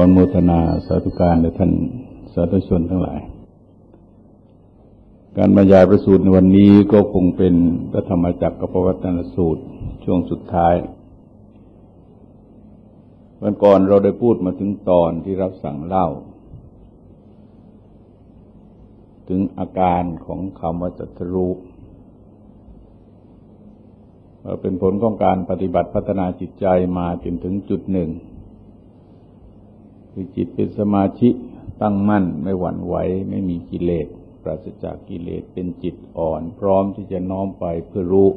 โมทนาสาธุการแด่ท่านสาธุชนทั้งหลายการบรรยายพระสูตรในวันนี้ก็คงเป็นพระธรรมจักรกับปวัตตนสูตรช่วงสุดท้ายวันก่อนเราได้พูดมาถึงตอนที่รับสั่งเล่าถึงอาการของคำว่าจัตรู้ว่าเป็นผลของการปฏิบัติพัฒนาจิตใจมาจนถึงจุดหนึ่งคือจิตเป็นสมาธิตั้งมั่นไม่หวั่นไหวไม่มีกิเลสปราศจากกิเลสเป็นจิตอ่อนพร้อมที่จะน้อมไปเพื่อรู้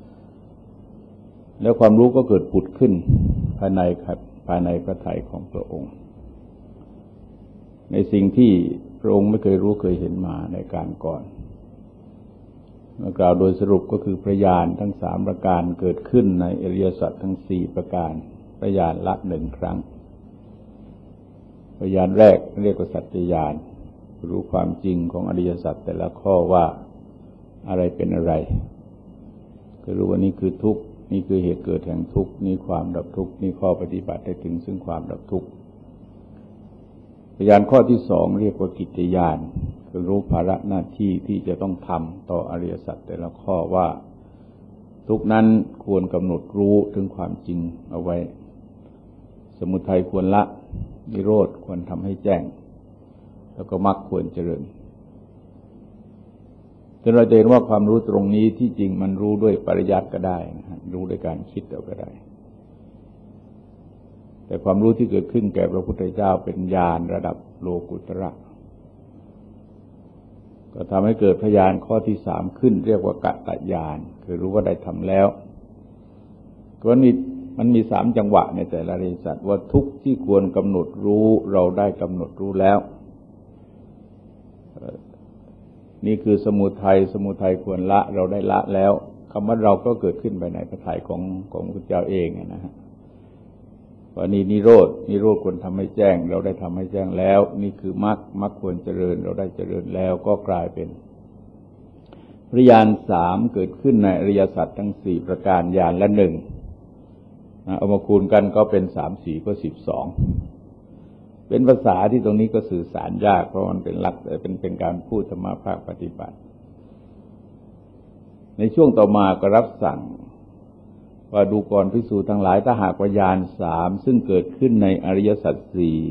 แล้วความรู้ก็เกิดผุดขึ้นภายในพระทัยของพระองค์ในสิ่งที่พระองค์ไม่เคยรู้เคยเห็นมาในการก่อนเมื่อกล่าวโดยสรุปก็คือพระญาณทั้ง3ประการเกิดขึ้นในอริยสัจทั้ง4ประการพระญาณละ1ครั้งพยานแรกเรียกว่าสัจจญาณรู้ความจริงของอริยสัจแต่ละข้อว่าอะไรเป็นอะไรก็รู้ว่านี่คือทุกข์นี่คือเหตุเกิดแห่งทุกข์นี่ความดับทุกข์นี่ข้อปฏิบัติให้ถึงซึ่งความดับทุกข์พยานข้อที่2เรียกว่ากิจญาณคือรู้ภาระหน้าที่ที่จะต้องทำต่ออริยสัจแต่ละข้อว่าทุกนั้นควรกำหนดรู้ถึงความจริงเอาไว้สมุทัยควรละนิโรธควรทำให้แจ้งแล้วก็มรรคควรเจริญจนเราจะเห็นว่าความรู้ตรงนี้ที่จริงมันรู้ด้วยปริยัติก็ได้นะรู้ด้วยการคิดเอาก็ได้แต่ความรู้ที่เกิดขึ้นแก่พระพุทธเจ้าเป็นญาณระดับโลกุตระก็ทำให้เกิดพยานข้อที่3ขึ้นเรียกว่ากตญาณคือรู้ว่าได้ทำแล้วก็มันมี3จังหวะในแต่ละอริยสัจว่าทุกที่ควรกำหนดรู้เราได้กำหนดรู้แล้วนี่คือสมุทัยควรละเราได้ละแล้วคำว่าเราก็เกิดขึ้นภายในพระทัยของพระพุทธเจ้าเองนะฮะว่านี่นิโรธควรทำให้แจ้งเราได้ทำให้แจ้งแล้วนี่คือมรรคควรเจริญเราได้เจริญแล้วก็กลายเป็นพระญาณ3เกิดขึ้นในอริยสัจทั้ง4ประการญาณละ1เอามาคูณกันก็เป็น3 4ก็12เป็นภาษาที่ตรงนี้ก็สื่อสารยากเพราะมันเป็นหลักเป็นการพูดธรรมะภาคปฏิบัติในช่วงต่อมาก็รับสั่งว่าดูก่อนภิกษุทั้งหลายถ้าหากว่าญาณ3ซึ่งเกิดขึ้นในอริยสัจ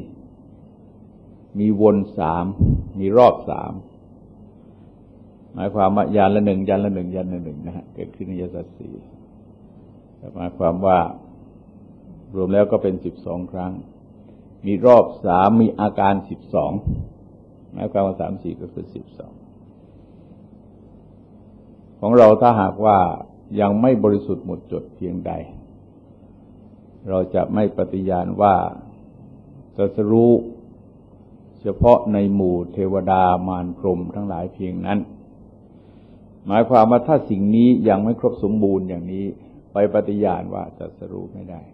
4มีวน3มีรอบ3หมายความว่าญาณละ1ญาณละ1ญาณละ1นะฮะเกิดขึ้นในอริยสัจ4หมายความว่ารวมแล้วก็เป็น12ครั้งมีรอบ3มีอาการ12หมายความว่า3 4ก็คือ12ของเราถ้าหากว่ายังไม่บริสุทธิ์หมดจดเพียงใดเราจะไม่ปฏิญาณว่าตรัสรู้เฉพาะในหมู่เทวดามารพรหมทั้งหลายเพียงนั้นหมายความว่าถ้าสิ่งนี้ยังไม่ครบสมบูรณ์อย่างนี้ไปปฏิญาณว่าตรัสรู้ไม่ได้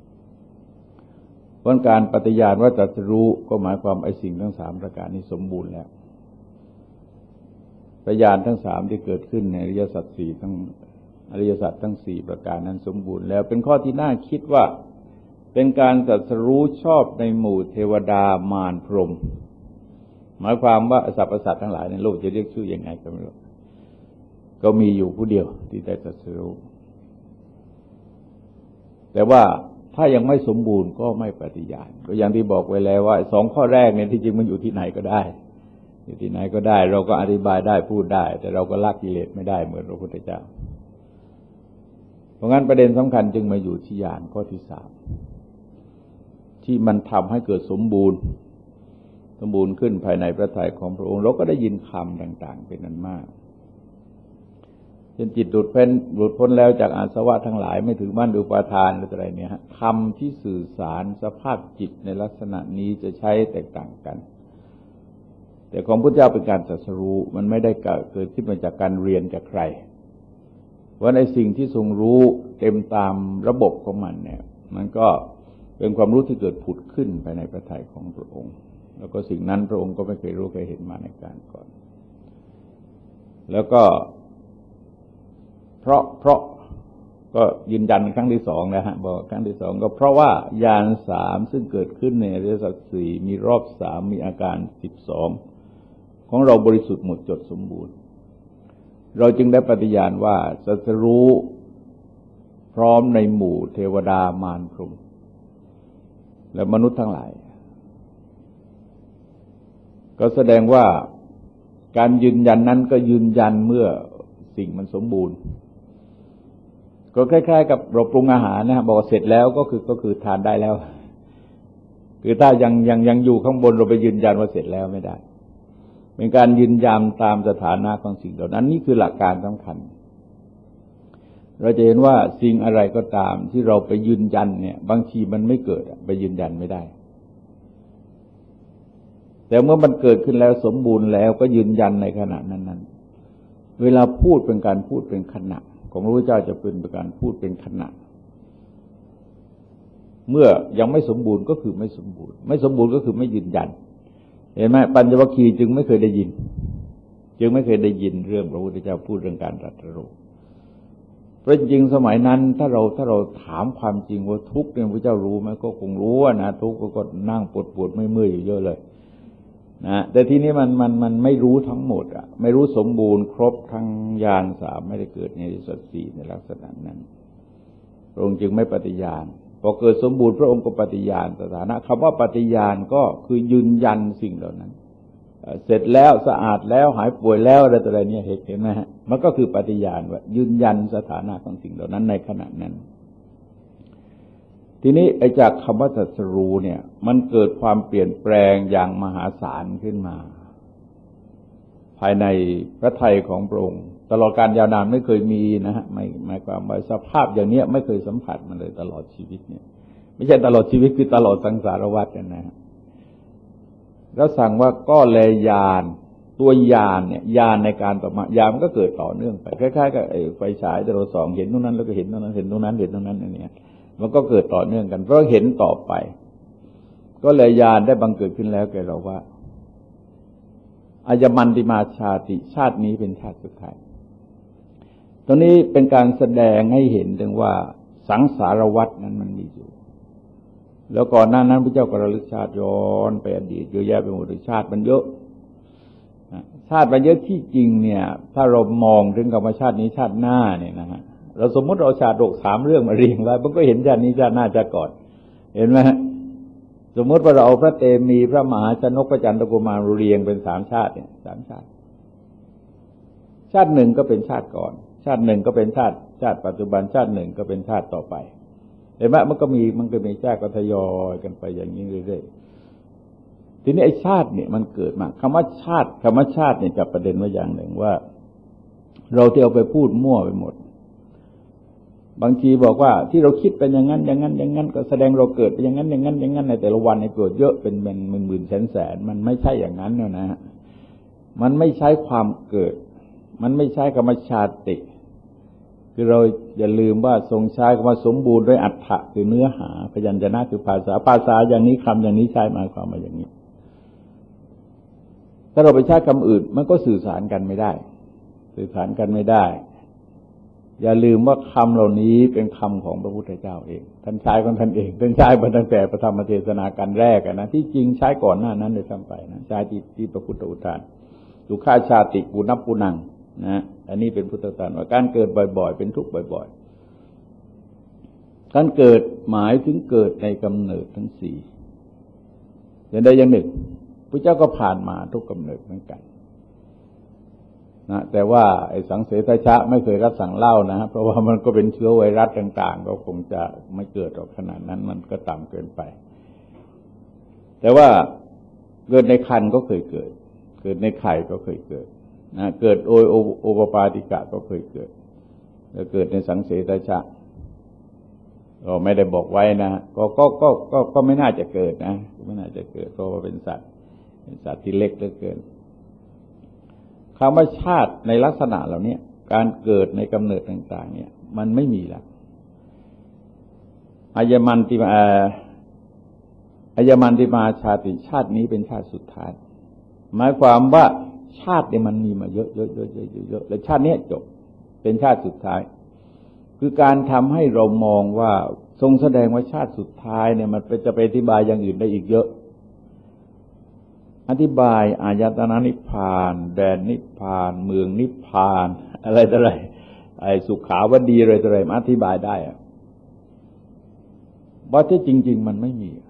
เพราะการปฏิญาณว่าตรัสรู้ก็หมายความไอ้สิ่งทั้ง3ประการนี้สมบูรณ์แล้วพยานทั้ง3ที่เกิดขึ้นในอริยสัจทั้ง4ประการนั้นสมบูรณ์แล้วเป็นข้อที่น่าคิดว่าเป็นการตรัสรู้ชอบในหมู่เทวดามารพรหมหมายความว่าสรรพสัตว์ทั้งหลายในโลกจะเรียกชื่อยังไงก็ไม่รู้ก็มีอยู่ผู้เดียวที่ได้ตรัสรู้แต่ว่าถ้ายังไม่สมบูรณ์ก็ไม่ปฏิญาณก็อย่างที่บอกไว้แล้วว่า2ข้อแรกเนี่ยที่จริงมันอยู่ที่ไหนก็ได้อยู่ที่ไหนก็ได้เราก็อธิบายได้พูดได้แต่เราก็ละกิเลสไม่ได้เหมือนพระพุทธเจ้าเพราะงั้นประเด็นสำคัญจึงมาอยู่ที่ญาณข้อที่3ที่มันทำให้เกิดสมบูรณ์ขึ้นภายในพระทัยของพระองค์เราก็ได้ยินคำต่างๆเป็นอันมากจนจิตหลุดพ้นแล้วจากอาสวะทั้งหลายไม่ถึงมั่นอุปาทานอะไรเนี่ยคำที่สื่อสารสภาพจิตในลักษณะนี้จะใช้แตกต่างกันแต่ของพระเจ้าเป็นการตรัสรู้มันไม่ได้เกิดขึ้นมาจากการเรียนจากใครว่าในสิ่งที่ทรงรู้เต็มตามระบบของมันเนี่ยมันก็เป็นความรู้ที่เกิดผุดขึ้นภายในพระทัยของพระองค์แล้วก็สิ่งนั้นพระองค์ก็ไม่เคยรู้เคยเห็นมาในการก่อนแล้วก็เพราะก็ยืนยันครั้งที่สองนะฮะบอกครั้งที่สองก็เพราะว่าญาณสามซึ่งเกิดขึ้นในอริยสัจสี่มีรอบสามมีอาการ12ของเราบริสุทธิ์หมดจดสมบูรณ์เราจึงได้ปฏิญาณว่าสัจรู้พร้อมในหมู่เทวดามารพรหมและมนุษย์ทั้งหลายก็แสดงว่าการยืนยันนั้นก็ยืนยันเมื่อสิ่งมันสมบูรณ์ก็คล้ายๆกับเราปรุงอาหารนะบอกเสร็จแล้วก็คือทานได้แล้วคือถ้ายังอยู่ข้างบนเราไปยืนยันว่าเสร็จแล้วไม่ได้เป็นการยืนยันตามสถานะของสิ่งเหล่านั้นนี่คือหลักการสำคัญเราจะเห็นว่าสิ่งอะไรก็ตามที่เราไปยืนยันเนี่ยบางทีมันไม่เกิดไปยืนยันไม่ได้แต่เมื่อมันเกิดขึ้นแล้วสมบูรณ์แล้วก็ยืนยันในขณะนั้นๆเวลาพูดเป็นการพูดเป็นขณะของพระพุทธเจ้าจะเป็นการพูดเป็นขณะเมื่อยังไม่สมบูรณ์ก็คือไม่สมบูรณ์ไม่สมบูรณ์ก็คือไม่ยืนยันเห็นไหมปัญจวัคคีย์จึงไม่เคยได้ยินเรื่องพระพุทธเจ้าพูดเรื่องการตรัสรู้เพราะจริงสมัยนั้นถ้าเราถามความจริงว่าทุกข์เนี่ยพระเจ้ารู้ไหมก็คงรู้นะทุกข์ก็นั่งปวดไม่เมื่อยอยู่เยอะเลยนะแต่ทีนี้มันไม่รู้ทั้งหมดอ่ะไม่รู้สมบูรณ์ครบทั้งญาณสามไม่ได้เกิดในอริยสัจสี่ในลักษณะนั้นพระองค์จึงไม่ปฏิญาณพอเกิดสมบูรณ์พระองค์ก็ปฏิญาณสถานะคำว่าปฏิญาณก็คือยืนยันสิ่งเหล่านั้นเสร็จแล้วสะอาดแล้วหายป่วยแล้วอะไรต่ออะไรเนี่ยเห็นไหมฮะมันก็คือปฏิญาณว่ายืนยันสถานะของสิ่งเหล่านั้นในขณะนั้นทีนี้ไอ้จากคำว่าตรัสรู้เนี่ยมันเกิดความเปลี่ยนแปลงอย่างมหาศาลขึ้นมาภายในพระทัยของพระองค์ตลอดการยาวนานไม่เคยมีนะฮะหมายความว่าสภาพอย่างนี้ไม่เคยสัมผัสมาเลยตลอดชีวิตเนี่ยไม่ใช่ตลอดชีวิตคือตลอดสังสารวัฏนะฮะแล้วสั่งว่าก็แลญาณตัวญาณเนี่ยญาณในการต่อมาญาณมันก็เกิดต่อเนื่องไปคล้ายๆกับไฟฉายที่เราส่องเห็นตรงนั้นแล้วก็เห็นตรงนั้นเห็นตรงนั้นเห็นตรงนั้นอย่างเนี้ยมันก็เกิดต่อเนื่องกันเพราะเห็นต่อไปก็เลยญาณได้บังเกิดขึ้นแล้วแก่เราว่าอายมันติมาชาติชาตินี้เป็นชาติสุดท้ายตรงนี้เป็นการแสดงให้เห็นถึงว่าสังสารวัฏนั้นมันมีอยู่แล้วก่อนหน้านั้นพระเจ้าก็ระลึกชาติย้อนไปอดีตเยอะแยะไปหมดเลยชาติมันเยอะชาติมันเยอะที่จริงเนี่ยถ้าเรามองถึงกับว่าชาตินี้ชาติหน้าเนี่ยนะฮะเราสมมติเราชาติโลก3เรื่องมาเรียงไว้มันก็เห็นชาตินี้ชาติหน้าชาติก่อนเห็นไหมสมมติว่าเราเอาพระเตมีพระมหาชนกพระจันทกุมารเรียงเป็น3ชาติเนี่ย3ชาติชาติหนึ่งก็เป็นชาติก่อนชาติหนึ่งก็เป็นชาติปัจจุบันชาติหนึ่งก็เป็นชาติต่อไปเห็นไหมมันก็มีชาติก็ทยอยกันไปอย่างนี้เรื่อยๆทีนี้ไอ้ชาติเนี่ยมันเกิดมาคำว่าชาติเนี่ยจับประเด็นไว้อย่างหนึ่งว่าเราที่เอาไปพูดมั่วไปหมดบางทีบอกว่าที่เราคิดเป็นอย่างนั้นก็แสดงเราเกิดเป็นอย่างนั้นในแต่ละวันในเกิดเยอะเป็นหมื่นแสนมันไม่ใช่อย่างนั้นนะฮะมันไม่ใช้ความเกิดมันไม่ใช้กรรมชาติคือเราอย่าลืมว่าทรงใช้คำว่าสมบูรณ์ด้วยอัตถะคือเนื้อหาพยัญชนะคือภาษาอย่างนี้คำอย่างนี้ใช้หมายความว่าอย่างนี้ถ้าเราไปใช้คำอื่นมันก็สื่อสารกันไม่ได้อย่าลืมว่าคำเหล่านี้เป็นคำของพระพุทธเจ้าเองท่านใช้ของท่านเองท่านใช้มาตั้งแต่พระธรรมเทศนาการแรกนะที่จริงใช้ก่อนหน้านั้นเลยซ้ำไปนะใช้ที่พระพุทธอุทานสุขาชาติปุณปุนังนะอันนี้เป็นพุทธทานว่าการเกิดบ่อยๆเป็นทุกข์บ่อยๆการเกิดหมายถึงเกิดในกำเนิดทั้งสี่อย่างใดอย่างหนึ่งพระเจ้าก็ผ่านมาทุกกำเนิดเหมือนกันนะแต่ว่าไอ้สังเสทชะไม่เคยรับสั่งเล่านะเพราะว่ามันก็เป็นเชื้อไวรัสต่างๆก็คงจะไม่เกิดหรอกขนาดนั้นมันก็ต่ำเกินไปแต่ว่าเกิดในครรภ์ก็เคยเกิดในไข่ก็เคยเกิดนะเกิดโอปปาติกะก็เคยเกิดแล้วเกิดในสังเสทชะก็ไม่ได้บอกไว้นะก็ไม่น่าจะเกิดนะไม่น่าจะเกิดเพราะว่าเป็นสัตว์ที่เล็กเหลือเกินคำว่าชาติในลักษณะเหล่านี้การเกิดในกำเนิดต่างๆเนี่ยมันไม่มีแล้วอายมันติมาชาติชาตินี้เป็นชาติสุดท้ายหมายความว่าชาติเนี่ยมันมีมาเยอะและชาตินี้จบเป็นชาติสุดท้ายคือการทำให้เรามองว่าทรงแสดงว่าชาติสุดท้ายเนี่ยมันจะไปอธิบายอย่างอื่นได้อีกเยอะอธิบายอายตนะนิพพานแดนนิพพานเมืองนิพพานอะไรต่ออะไรไอ้สุขาวดีอะไรต่ออะไรมาอธิบายได้อะว่าที่จริงๆมันไม่มี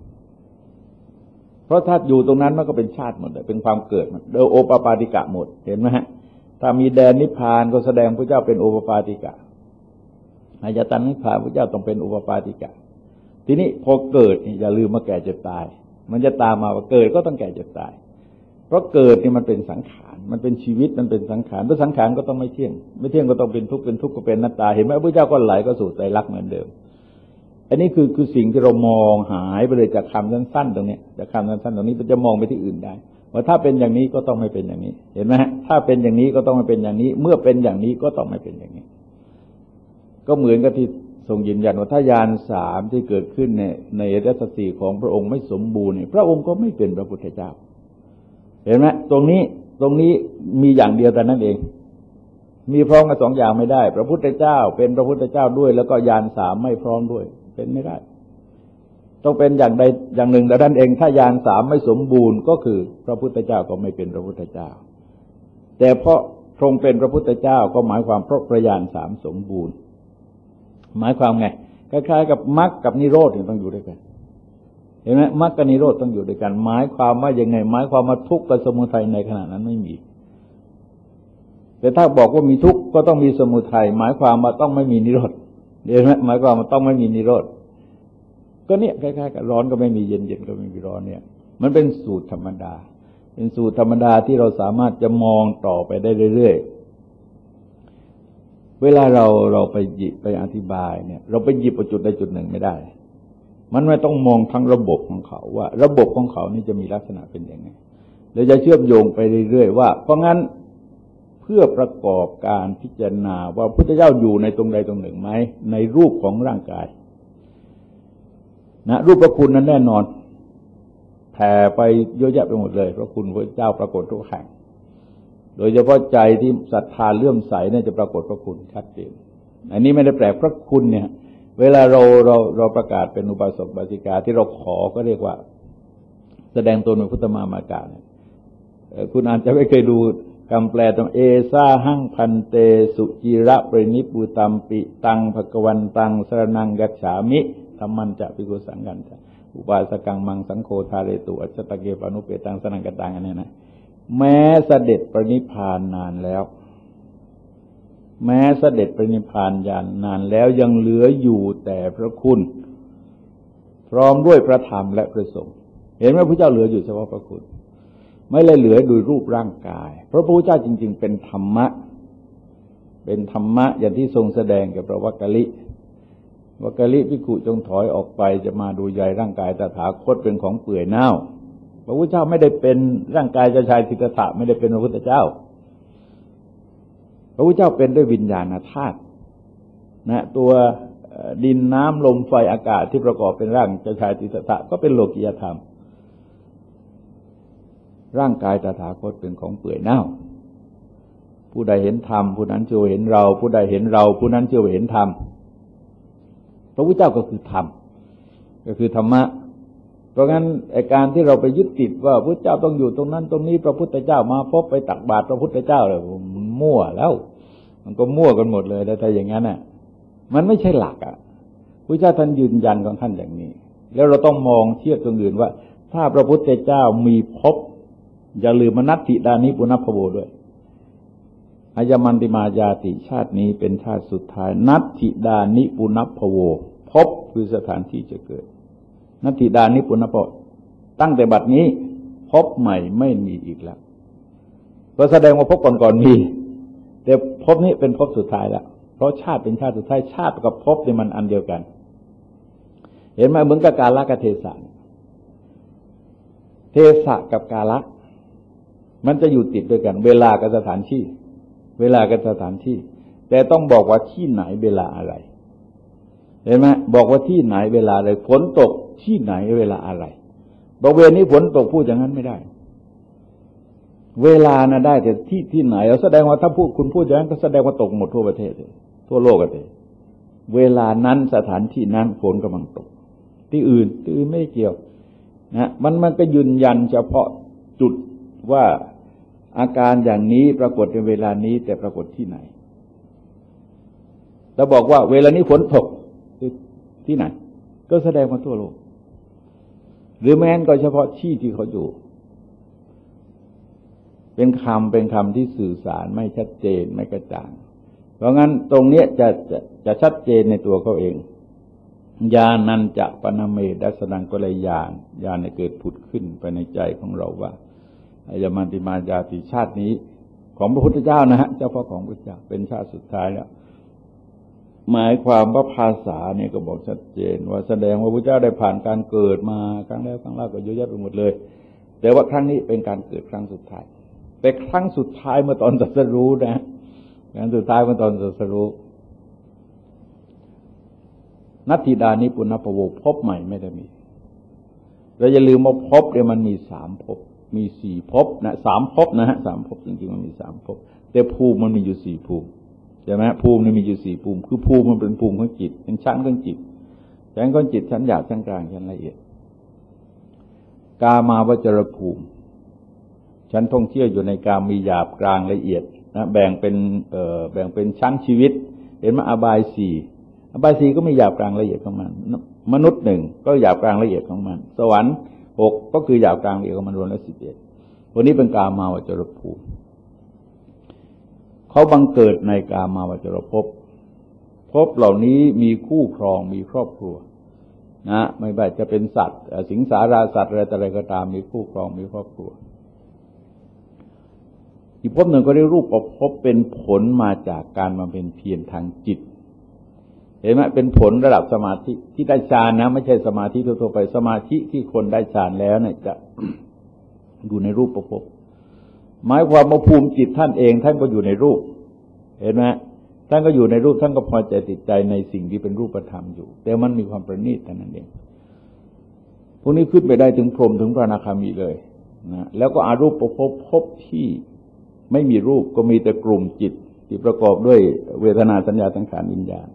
เพราะถ้าอยู่ตรงนั้นมันก็เป็นชาติหมดเลยเป็นความเกิดโดยโอปปาติกะหมดเห็นไหมฮะถ้ามีแดนนิพพานก็แสดงพระเจ้าเป็นโอปปาติกะอายตนะนิพพานพระเจ้าต้องเป็นโอปปาติกะทีนี้พอเกิดอย่าลืมมาแก่เจ็บตายมันจะตามมาว่าเกิดก็ต้องแก่เจ็บตายเพราะเกิดนี่มันเป็นสังขารมันเป็นชีวิตมันเป็นสังขารเพราะสังขารก็ต้องไม่เที่ยงไม่เที่ยงก็ต้องเป็นทุกข์เป็นทุกข์ก็เป็นอนัตตาเห็นไหมพระเจ้าก็ไหลก็สู่ไตรลักษณ์เหมือนเดิมอันนี้คือสิ่งที่เรามองหายไปเลยจากคำสั้นๆตรงนี้จากคำสั้นๆตรงนี้มันจะมองไปที่อื่นได้ว่าถ้าเป็นอย่างนี้ก็ต้องไม่เป็นอย่างนี้เห็นไหมฮะถ้าเป็นอย่างนี้ก็ต้องไม่เป็นอย่างนี้เมื่อเป็นอย่างนี้ก็ต้องไม่เป็นอย่างนี้ก็เหมือนกับที่ทรงยืนยันว่าถ้าญาณสามที่เกิดขึ้นในอริยสัจสี่ของพระองค์ไม่สมบูรณ์พระองค์ก็ไม่เป็นพระพุทธเจ้าเห็นไหมตรงนี้มีอย่างเดียวแต่นั้นเองมีพร้อมกันสองอย่างไม่ได้พระพุทธเจ้าเป็นพระพุทธเจ้าด้วยแล้วก็ญาณสามไม่พร้อมด้วยเป็นไม่ได้ต้องเป็นอย่างใดอย่างหนึ่งแต่นั้นเองถ้าญาณสามไม่สมบูรณ์ก็คือพระพุทธเจ้าก็ไม่เป็นพระพุทธเจ้าแต่เพราะทรงเป็นพระพุทธเจ้าก็หมายความเพราะพระญาณสามสมบูรณ์หมายความไงคล้ายๆกับมรรคกับนิโรธต้องอยู่ด้วยกันเห็นไหมมรรคกับนิโรธต้องอยู่ด้วยกันหมายความว่ายังไงหมายความว่าทุกข์กับสมุทัยในขณะนั้นไม่มีแต่ถ้าบอกว่ามีทุกข์ก็ต้องมีสมุทัยหมายความว่าต้องไม่มีนิโรธเห็นไหมหมายความว่าต้องไม่มีนิโรธก็เนี่ยคล้ายๆกับร้อนก็ไม่มีเย็นเย็นก็ไม่มีร้อนเนี่ยมันเป็นสูตรธรรมดาเป็นสูตรธรรมดาที่เราสามารถจะมองต่อไปได้เรื่อยๆเวลาเราไปหยิบไปอธิบายเนี่ยเราไปหยิบจุดใดจุดหนึ่งไม่ได้มันไม่ต้องมองทั้งระบบของเขาว่าระบบของเขานี่จะมีลักษณะเป็นยังไงเราจะเชื่อมโยงไปเรื่อยๆว่าเพราะงั้นเพื่อประกอบการพิจารณาว่าพระพุทธเจ้าอยู่ในตรงใดตรงหนึ่งไหมในรูปของร่างกายนะรูปพระคุณนั้นแน่นอนแผ่ไปเยอะแยะไปหมดเลยพระคุณพระเจ้าปรากฏทุกแห่งโดยเฉพาะใจที่ศรัทธาเลื่อมใสเนี่ยจะปรากฏพระคุณชัดเจนอันนี้ไม่ได้แปลพระคุณเนี่ยเวลาเราประกาศเป็นอุบาสกอุบาสิกาที่เราขอก็เรียกว่าแสดงตนเป็นพุทธมามากาเนี่ยคุณอาจจะไม่เคยดูคำแปลตรงเอซาหังพันเตสุจิระปรินิปุตัมปิตังภกวันตังสรนังกัจฉามิธัมมันจะภิกขุสังฆันจะอุบาสกังมังสังโฆทาเรตุอัจฉตเกปานุเปตังสนังกตังอันนี้นะแม้เสด็จปรินิพพานนานแล้วแม้เสด็จปรินิพพานญาณนานแล้วยังเหลืออยู่แต่พระคุณพร้อมด้วยพระธรรมและพระสงฆ์เห็นไหมพระเจ้าเหลืออยู่เฉพาะพระคุณไม่เลยเหลือโดยรูปร่างกายเพราะพระพุทธเจ้าจริงๆเป็นธรรมะอย่างที่ทรงแสดงกับพระวักกะลิวักกะลิภิกขุจงถอยออกไปจะมาดูใยร่างกายตถาคตเป็นของเปื่อยเน่าพระพุทธเจ้าไม่ได้เป็นร่างกายเจ้าชายสิทธัตถะไม่ได้เป็นพระพุทธเจ้าพระพุทธเจ้าเป็นด้วยวิญญาณธาตุนะตัวดินน้ำลมไฟอากาศที่ประกอบเป็นร่างเจ้าชายสิทธัตถะก็เป็นโลกียธรรมร่างกายตถาคตเป็นของเปื่อยเน่าผู้ใดเห็นธรรมผู้นั้นชื่อว่าเห็นเราผู้ใดเห็นเราผู้นั้นชื่อว่าเห็นธรรมพระพุทธเจ้าก็คือธรรมก็คือธรรมะเพราะงั้นการที่เราไปยึดติดว่าพระเจ้าต้องอยู่ตรงนั้นตรงนี้พระพุทธเจ้ามาพบไปตักบาตรพระพุทธเจ้าเลยมั่วแล้วมันก็มั่วกันหมดเลยถ้าอย่างนั้นน่ะมันไม่ใช่หลักพระเจ้าท่านยืนยันของท่านอย่างนี้แล้วเราต้องมองเทียบตรงอื่นว่าถ้าพระพุทธเจ้ามีภพอย่าลืมมนัตถิดานิปุณพโวด้วยอายมันติมายาติชาตินี้เป็นชาติสุดท้ายนัตถิดานิปุณพโวภพคือสถานที่จะเกิดนัตถิดานิปุณพโวตั้งแต่บัดนี้ภพใหม่ไม่มีอีกแล้วก็แสดงว่าภพก่อนๆมีแต่ภพนี้เป็นภพสุดท้ายแล้วเพราะชาติเป็นชาติสุดท้ายชาติกับภพนี่มันอันเดียวกันเห็นไหมเหมือนกับกาลกับเทศะเทศะกับกาลมันจะอยู่ติดด้วยกันเวลากับสถานที่เวลากับสถานที่แต่ต้องบอกว่าที่ไหนเวลาอะไรเห็นไหมบอกว่าที่ไหนเวลาอะไรฝนตกที่ไหนเวลาอะไรบอกเวลานี้ฝนตกพูดอย่างนั้นไม่ได้เวลานะได้แต่ที่ไหนเราแสดงว่าถ้าคุณพูดอย่างนั้นก็แสดงว่าตกหมดทั่วประเทศทั่วโลกกันเลยเวลานั้นสถานที่นั้นฝนกำลังตกที่อื่นไม่เกี่ยวนะมันก็ยืนยันเฉพาะจุดว่าอาการอย่างนี้ปรากฏในเวลานี้แต่ปรากฏที่ไหนเราบอกว่าเวลานี้ฝนตกที่ไหนก็แสดงมาทั่วโลกหรือแม้นก็เฉพาะที่ที่เขาอยู่เป็นคำที่สื่อสารไม่ชัดเจนไม่กระจ่างเพราะงั้นตรงนี้จะชัดเจนในตัวเขาเองญาณนันจะปนเมดัสนังก็เลยญาณเกิดผุดขึ้นไปในใจของเราว่าอายมันติมายาติชาตินี้ของพระพุทธเจ้านะฮะเจ้าพ่อของพระเจ้าเป็นชาติสุดท้ายแล้วหมายความว่าภาษาเนี่ยก็บอกชัดเจนว่าแสดงว่าพระเจ้าได้ผ่านการเกิดมาครั้งแล้วครั้งเล่าก็เยอะแยะไปหมดเลยแต่ว่าครั้งนี้เป็นการเกิดครั้งสุดท้ายแต่ครั้งสุดท้ายเมื่อตอนตรัสรู้นะครั้งสุดท้ายเมื่อตอนตรัสรู้นัตถิดานิปุณณภโวภพใหม่ไม่ได้มีเราอย่าลืมว่าภพเนี่ยมันมี3ภพมี4ภพนะ3ภพนะฮะ3ภพจริงๆมันมี3ภพแต่ภูมิมันมีอยู่4ภูมิใช่ไหมภูมินี่มีอยู่4ภูมิคือภูมิมันเป็นภูมิของจิตเป็นชั้นของจิตชั้นของจิตชั้นหยาบชั้นกลางชั้นละเอียดกามาวจรภูมิชั้นท่องเที่ยวอยู่ในกามมีหยาบกลางละเอียดนะแบ่งเป็นชั้นชีวิตเห็นไหมอบาย4ก็มีหยาบกลางละเอียดของมันมนุษย์1ก็หยาบกลางละเอียดของมันสวรรค์6ก็คือหยาบกลางละเอียดของมันรวมแล้ว11วันนี้เป็นกามาวจรภูมิเขาบังเกิดในกามาวจรภพเหล่านี้มีคู่ครองมีครอบครัวนะไม่ว่าจะเป็นสัตว์สิงสาราสัตว์อะไรก็ตามมีคู่ครองมีครอบครัวอีกภพหนึ่งก็เรียกรูปภพเป็นผลมาจากการมาเป็นเพียรทางจิตเห็นไหมเป็นผลระดับสมาธิที่ได้ฌานนะไม่ใช่สมาธิทั่วไปสมาธิที่คนได้ฌานแล้วเนี่ยจะ อยู่ในรูปภพหมายความว่าภูมิจิตท่านเองท่านก็อยู่ในรูปเห็นไหมท่านก็อยู่ในรูปท่านก็พอใจติดใจในสิ่งที่เป็นรูปธรรมอยู่แต่มันมีความประณีตเท่านั้นเองพวกนี้ขึ้นไปได้ถึงพรหมถึงพระอนาคามีเลยนะแล้วก็อารูปภพที่ไม่มีรูปก็มีแต่กลุ่มจิตที่ประกอบด้วยเวทนาสัญญาสังขารวิญญาณ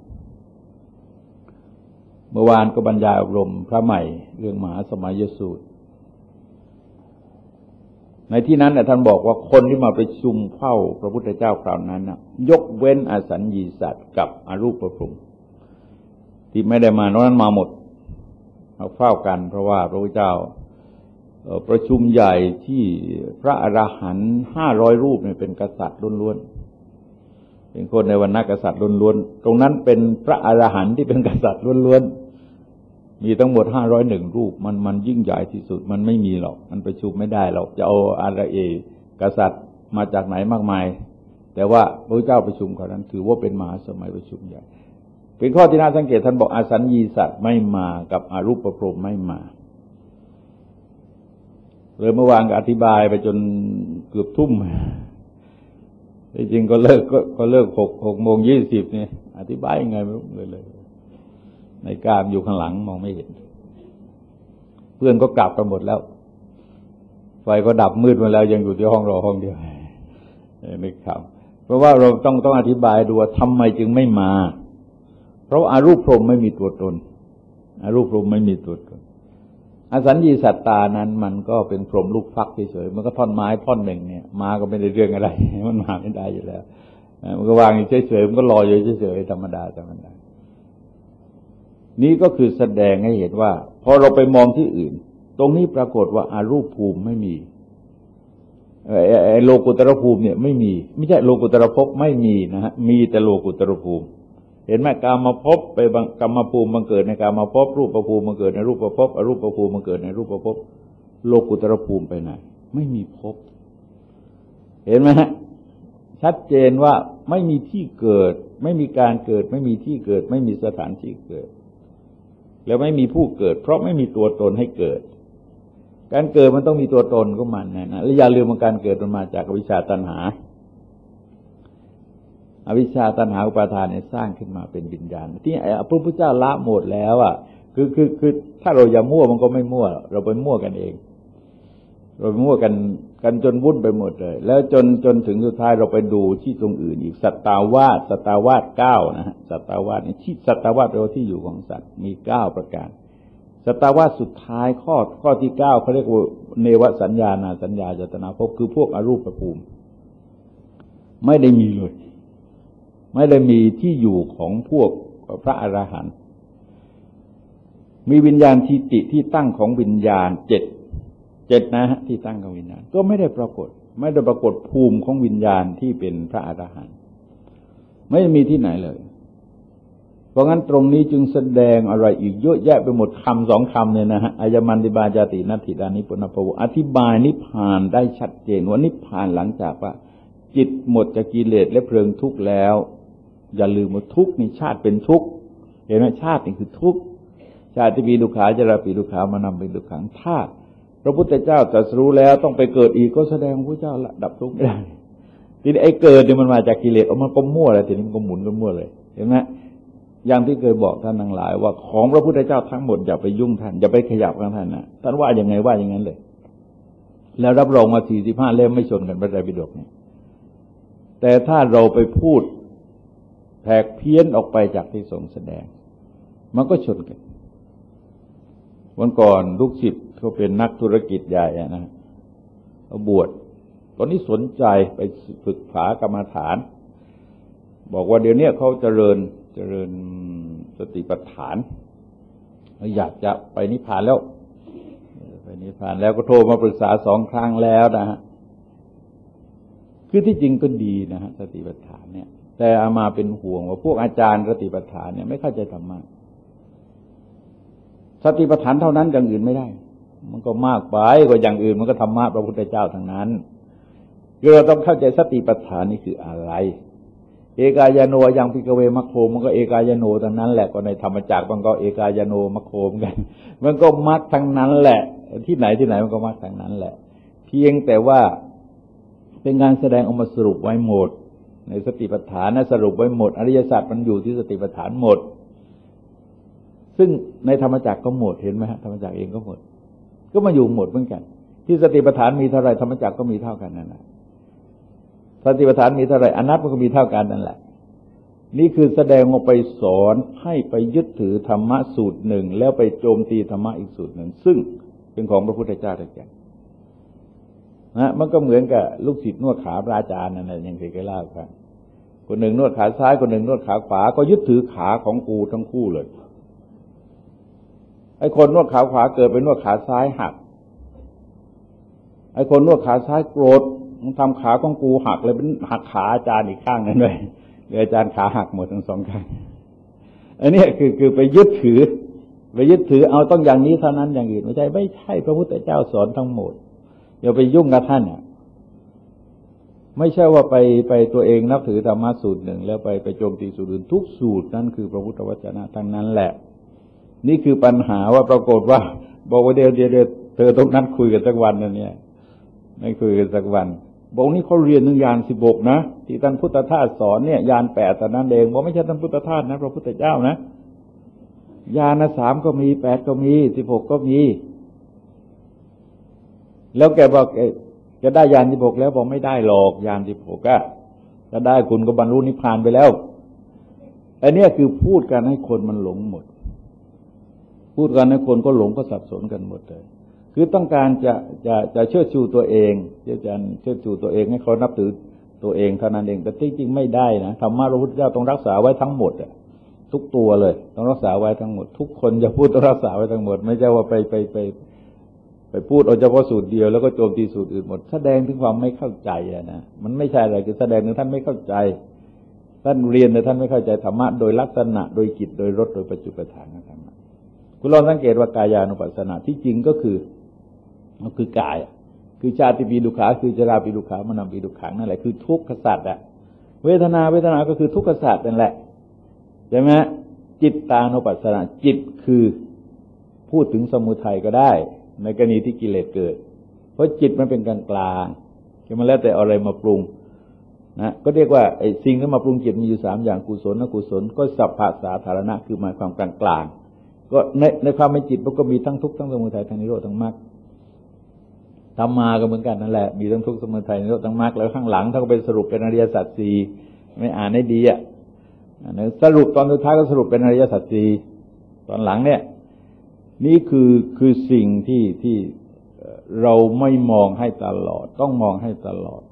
เมื่อวานก็บรรยายอบรมพระใหม่เรื่องมหาสมัยสูตรในที่นั้นท่านบอกว่าคนที่มาประชุมเฝ้าพระพุทธเจ้าคราวนั้นยกเว้นอสัญญีสัตว์กับอรูปพรหมที่ไม่ได้มานอกนั้นมาหมดเอาเฝ้ากันเพราะว่าพระพุทธเจ้าประชุมใหญ่ที่พระอรหันต์500รูปเนี่ยเป็นกษัตริย์ล้วนๆเป็นคนในวรรณะกษัตริย์ล้วนๆตรงนั้นเป็นพระอรหันต์ที่เป็นกษัตริย์ล้วนๆมีทั้งหมด501รูปมันยิ่งใหญ่ที่สุดมันไม่มีหรอกมันประชุมไม่ได้หรอกจะเอาอะไรกษัตริย์มาจากไหนมากมายแต่ว่าพระเจ้าประชุมคราวนั้นถือว่าเป็นมหาสมัยประชุมใหญ่เป็นข้อที่น่าสังเกตท่านบอกอสัญญีสัตว์ไม่มากับอรูปพรหมไม่มาเลยเมื่อวานก็อธิบายไปจนเกือบทุ่มจริงๆก็เลิก6:20เนี่ยอธิบายยังไงไม่รู้เลยในการอยู่ข้างหลังมองไม่เห็นเพื่อนก็กลับกันหมดแล้วไฟก็ดับมืดมาแล้วยังอยู่ที่ห้องรอห้องเดียวไม่ครับเพราะว่าเราต้องอธิบายดูว่าทำไมจึงไม่มาเพราะอารูปพรหมไม่มีตัวตนอารูปพรหมไม่มีตัวตนอสัญญีสัตตานั้นมันก็เป็นพรหมลูกฟักเฉยๆมันก็ท่อนไม้ท่อนหนึ่งเนี่ยมาก็ไม่ได้เรื่องอะไรมันมาไม่ได้อยู่แล้วมันก็วางอยู่เฉยๆมันก็ลอยอยู่เฉยๆธรรมดานี่ก็คือแสดงให้เห็นว่าพอเราไปมองที่อื่นตรงนี้ปรากฏว่าอารูปภูมิไม่มีโลกุตรภูมิเนี่ยไม่มีไม่ใช่โลกุตรภพไม่มีนะฮะมีแต่โลกุตรภูมิเห็นไหมกามภพไปกามภูมิบังเกิดในกามภพรูปภูมิบังเกิดในรูปภพอรูปภูมิบังเกิดในรูปภพโลกุตรภูมิไปไหนไม่มีภพเห็นไหมฮะชัดเจนว่าไม่มีที่เกิดไม่มีการเกิดไม่มีที่เกิดไม่มีสถานที่เกิดแล้วไม่มีผู้เกิดเพราะไม่มีตัวตนให้เกิดการเกิดมันต้องมีตัวตนของมันนะและอย่าลืมว่าการเกิดมันมาจากอวิชชาตัณหาอวิชชาตัณหาอุปาทานเนี่ยสร้างขึ้นมาเป็นวิญญาณที่พระพุทธเจ้าละหมดแล้วคือถ้าเราอย่ามั่วมันก็ไม่มั่วเราไปมั่วกันเองเราไปมั่วกันกันจนวุ่นไปหมดเลยแล้วจนถึงสุดท้ายเราไปดูที่ตรงอื่นอีกสัตตาวาส9นะฮะสัตตาวาสนี่ที่สัตตาวาสแปลว่าที่อยู่ของสัตว์มี9ประการสัตตาวาสสุดท้ายข้อที่9เขาเรียกว่าเนวสัญญานาสัญญาจตนาภพคือพวกอรูปภูมิไม่ได้มีเลยไม่ได้มีที่อยู่ของพวกพระอรหันต์มีวิญญาณทิฏฐิที่ตั้งของวิญญาณ7นะฮะที่ตั้งของวิญญาณก็ไม่ได้ปรากฏภูมิของวิญญาณที่เป็นพระอรหันต์ไม่มีที่ไหนเลยเพราะงั้นตรงนี้จึงแสดงอะไรอีกเยอะแยะไปหมดคำ2คำเนี่ยนะฮะอายมันติบาจาตินัตถิดานิปุณพโวอธิบายนิพพานได้ชัดเจนว่านิพพานหลังจากว่าจิตหมดจากกิเลสและเพลิงทุกข์แล้วอย่าลืมว่าทุกข์นี่ชาติเป็นทุกข์เห็นไหมชาตินี่คือทุกข์ชาติปีดุขาจราปีดุขามานำเป็นดุขังถ้าพระพุทธเจ้าตรัสรู้แล้วต้องไปเกิดอีกก็แสดงพระเจ้าละดับทุกข์ไม่ได้ทีนี้ไอ้เกิดเนี่ยมันมาจากกิเลสมันก็มั่วเลยทีนี้มันก็หมุนกันมั่วเลยเห็นไหมอย่างที่เคยบอกท่านทั้งหลายว่าของพระพุทธเจ้าทั้งหมดอย่าไปยุ่งท่านอย่าไปขยับกับท่านนะท่านว่าอย่างไงว่าอย่างนั้นเลยแล้วรับรองมา45เล่มไม่ชนกันพระไตรปิฎกเนี่ยแต่ถ้าเราไปพูดแผกเพี้ยนออกไปจากที่ทรงแสดงมันก็ชนกันวันก่อนลูกศิษย์เขาเป็นนักธุรกิจใหญ่นะเขาบวชตอนนี้สนใจไปฝึกษากรรมฐานบอกว่าเดี๋ยวนี้เขาเจริญสติปัฏฐานอยากจะไปนิพพานแล้วไปนิพพานแล้วก็โทรมาปรึกษา2 ครั้งแล้วนะฮะคือที่จริงก็ดีนะฮะสติปัฏฐานเนี่ยแต่อามาเป็นห่วงว่าพวกอาจารย์สติปัฏฐานเนี่ยไม่เข้าใจธรรมะสติปัฏฐานเท่านั้นอย่างอื่นไม่ได้มันก็มากไปกว่าอย่างอื่นมันก็ธรรมะพระพุทธเจ้าทั้งนั้นเราต้องเข้าใจสติปัฏฐานนี่คืออะไรเอกายโนยังพิกเวมัคโคมันก็เอกายโนทั้งนั้นแหละก็ในธรรมจักรมันก็เอกายโนมัคโคเหมือนกันมันก็มรรคทั้งนั้นแหละที่ไหนมันก็มรรคทั้งนั้นแหละเพียงแต่ว่าเป็นการแสดงออกมาสรุปไว้หมดในสติปัฏฐานนะสรุปไว้หมดอริยสัจมันอยู่ที่สติปัฏฐานหมดซึ่งในธรรมจักรก็หมดเห็นไหมฮะธรรมจักรเองก็หมดก็มาอยู่หมดเหมือนกันที่สติปัฏฐานมีเท่าไรธรรมจักรก็มีเท่ากันนั่นแหละสติปัฏฐานมีเท่าไรอนัตมันก็มีเท่ากันนั่นแหละนี่คือแสดงออกไปสอนให้ไปยึดถือธรรมะสูตรหนึ่งแล้วไปโจมตีธรรมะอีกสูตรหนึ่งซึ่งเป็นของพระพุทธเจ้าแต่แก่นะมันก็เหมือนกับลูกศิษย์นวดขาพระอาจารย์นั่นแหละอย่างที่เคยเล่ากันคนหนึ่งนวดขาซ้ายคนหนึ่งนวดขาขวาก็ยึดถือขาของกูทั้งคู่เลยไอ้คนนวดขาขวาเกิดไปนวดขาซ้ายหักไอ้คนนวดขาซ้ายโกรธมึงทำขาของกูหักเลยเป็นหักขาอาจารย์อีกข้างนึงเลยอาจารย์ขาหักหมดทั้ง2 ข้างอันนี้คือไปยึดถือเอาต้องอย่างนี้เท่านั้นอย่างอื่นไม่ใช่พระพุทธเจ้าสอนทั้งหมดอย่าไปยุ่งกับท่านเนี่ยไม่ใช่ว่าไปตัวเองนับถือธรรมะสูตรหนึ่งแล้วไปโจมตีสูตรอื่นทุกสูตรนั้นคือพระพุทธวจนะทั้งนั้นแหละนี่คือปัญหาว่าปรากฏว่าบอกว่าเดี๋ยวเธอต้องนัดคุยกันสักวันนั่นเนี่ยไม่คุยกันสักวันบอกนี่เขาเรียนถึงญาณ16นะที่ท่านพุทธทาสสอนเนี่ยญาณ8แต่นั้นเองบอกไม่ใช่ท่านพุทธทาสนะพระพุทธเจ้านะญาณ3ก็มี8ก็มี16ก็มีแล้วแกบอกจะได้ญาณ16แล้วบอกไม่ได้หรอกญาณ16อ่ะถ้าได้คุณก็บรรลุนิพพานไปแล้วอันนี้คือพูดกันให้คนมันหลงหมดพูดกันให้คนก็หลงก็สับสนกันหมดเลยคือต้องการจะเชิดชูตัวเองจะเชิดชูตัวเองให้เขานับถือตัวเองเท่านั้นเองแต่จริงๆไม่ได้นะธรรมะพระพุทธเจ้าต้องรักษาไว้ทั้งหมดอ่ะทุกตัวเลยต้องรักษาไว้ทั้งหมดทุกคนจะพูดต้องรักษาไว้ทั้งหมดไม่ใช่ว่าไปพูดเอาเฉพาะสูตรเดียวแล้วก็โจมตีสูตรอื่นหมดแสดงถึงความไม่เข้าใจนะมันไม่ใช่อะไรคือแสดงถึงท่านไม่เข้าใจท่านเรียนแต่ท่านไม่เข้าใจธรรมะโดยลักษณะโดยกิจโดยรสโดยปัจจุบันธรรมะคุณลองสังเกตว่ากายานุปัสสนาที่จริงก็คือกายคือชาติปีดุขาคือชราปีดุขามนำปีดุขังนั่นแหละคือทุกขสัตว์อะเวทนาก็คือทุกขสัตว์นั่นแหละใช่ไหมจิตตานุปัสสนาจิตคือพูดถึงสมุทัยก็ได้ในกรณีที่กิเลสเกิดเพราะจิตมันเป็นกลางกลางจะมาแล้วแต่อะไรมาปรุงนะก็เรียกว่าไอ้สิ่งที่มาปรุงจิตมีอยู่3อย่างกุศลอกุศลก็สัพพะสาธารณะคือหมายความกลางกลางก็ในความเป็นจิตมันก็มีทั้งทุกข์ทั้งสมุทัยทั้งนิโรธทั้งมรรคธรรมาก็เหมือนกันนั่นแหละมีทั้งทุกข์สมุทัยนิโรธทั้งมรรคแล้วข้างหลังถ้าก็ไปสรุปเป็นอริยสัจสี่ไม่อ่านให้ดีสรุปตอนสุดท้ายก็สรุปเป็นอริยสัจสี่ตอนหลังเนี่ยนี่คือสิ่งที่เราไม่มองให้ตลอดต้องมองให้ตลอด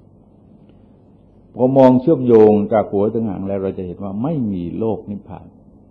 พอมองเชื่อมโยงจากหัวถึงหางแล้วเราจะเห็นว่าไม่มีโลกนิพพาน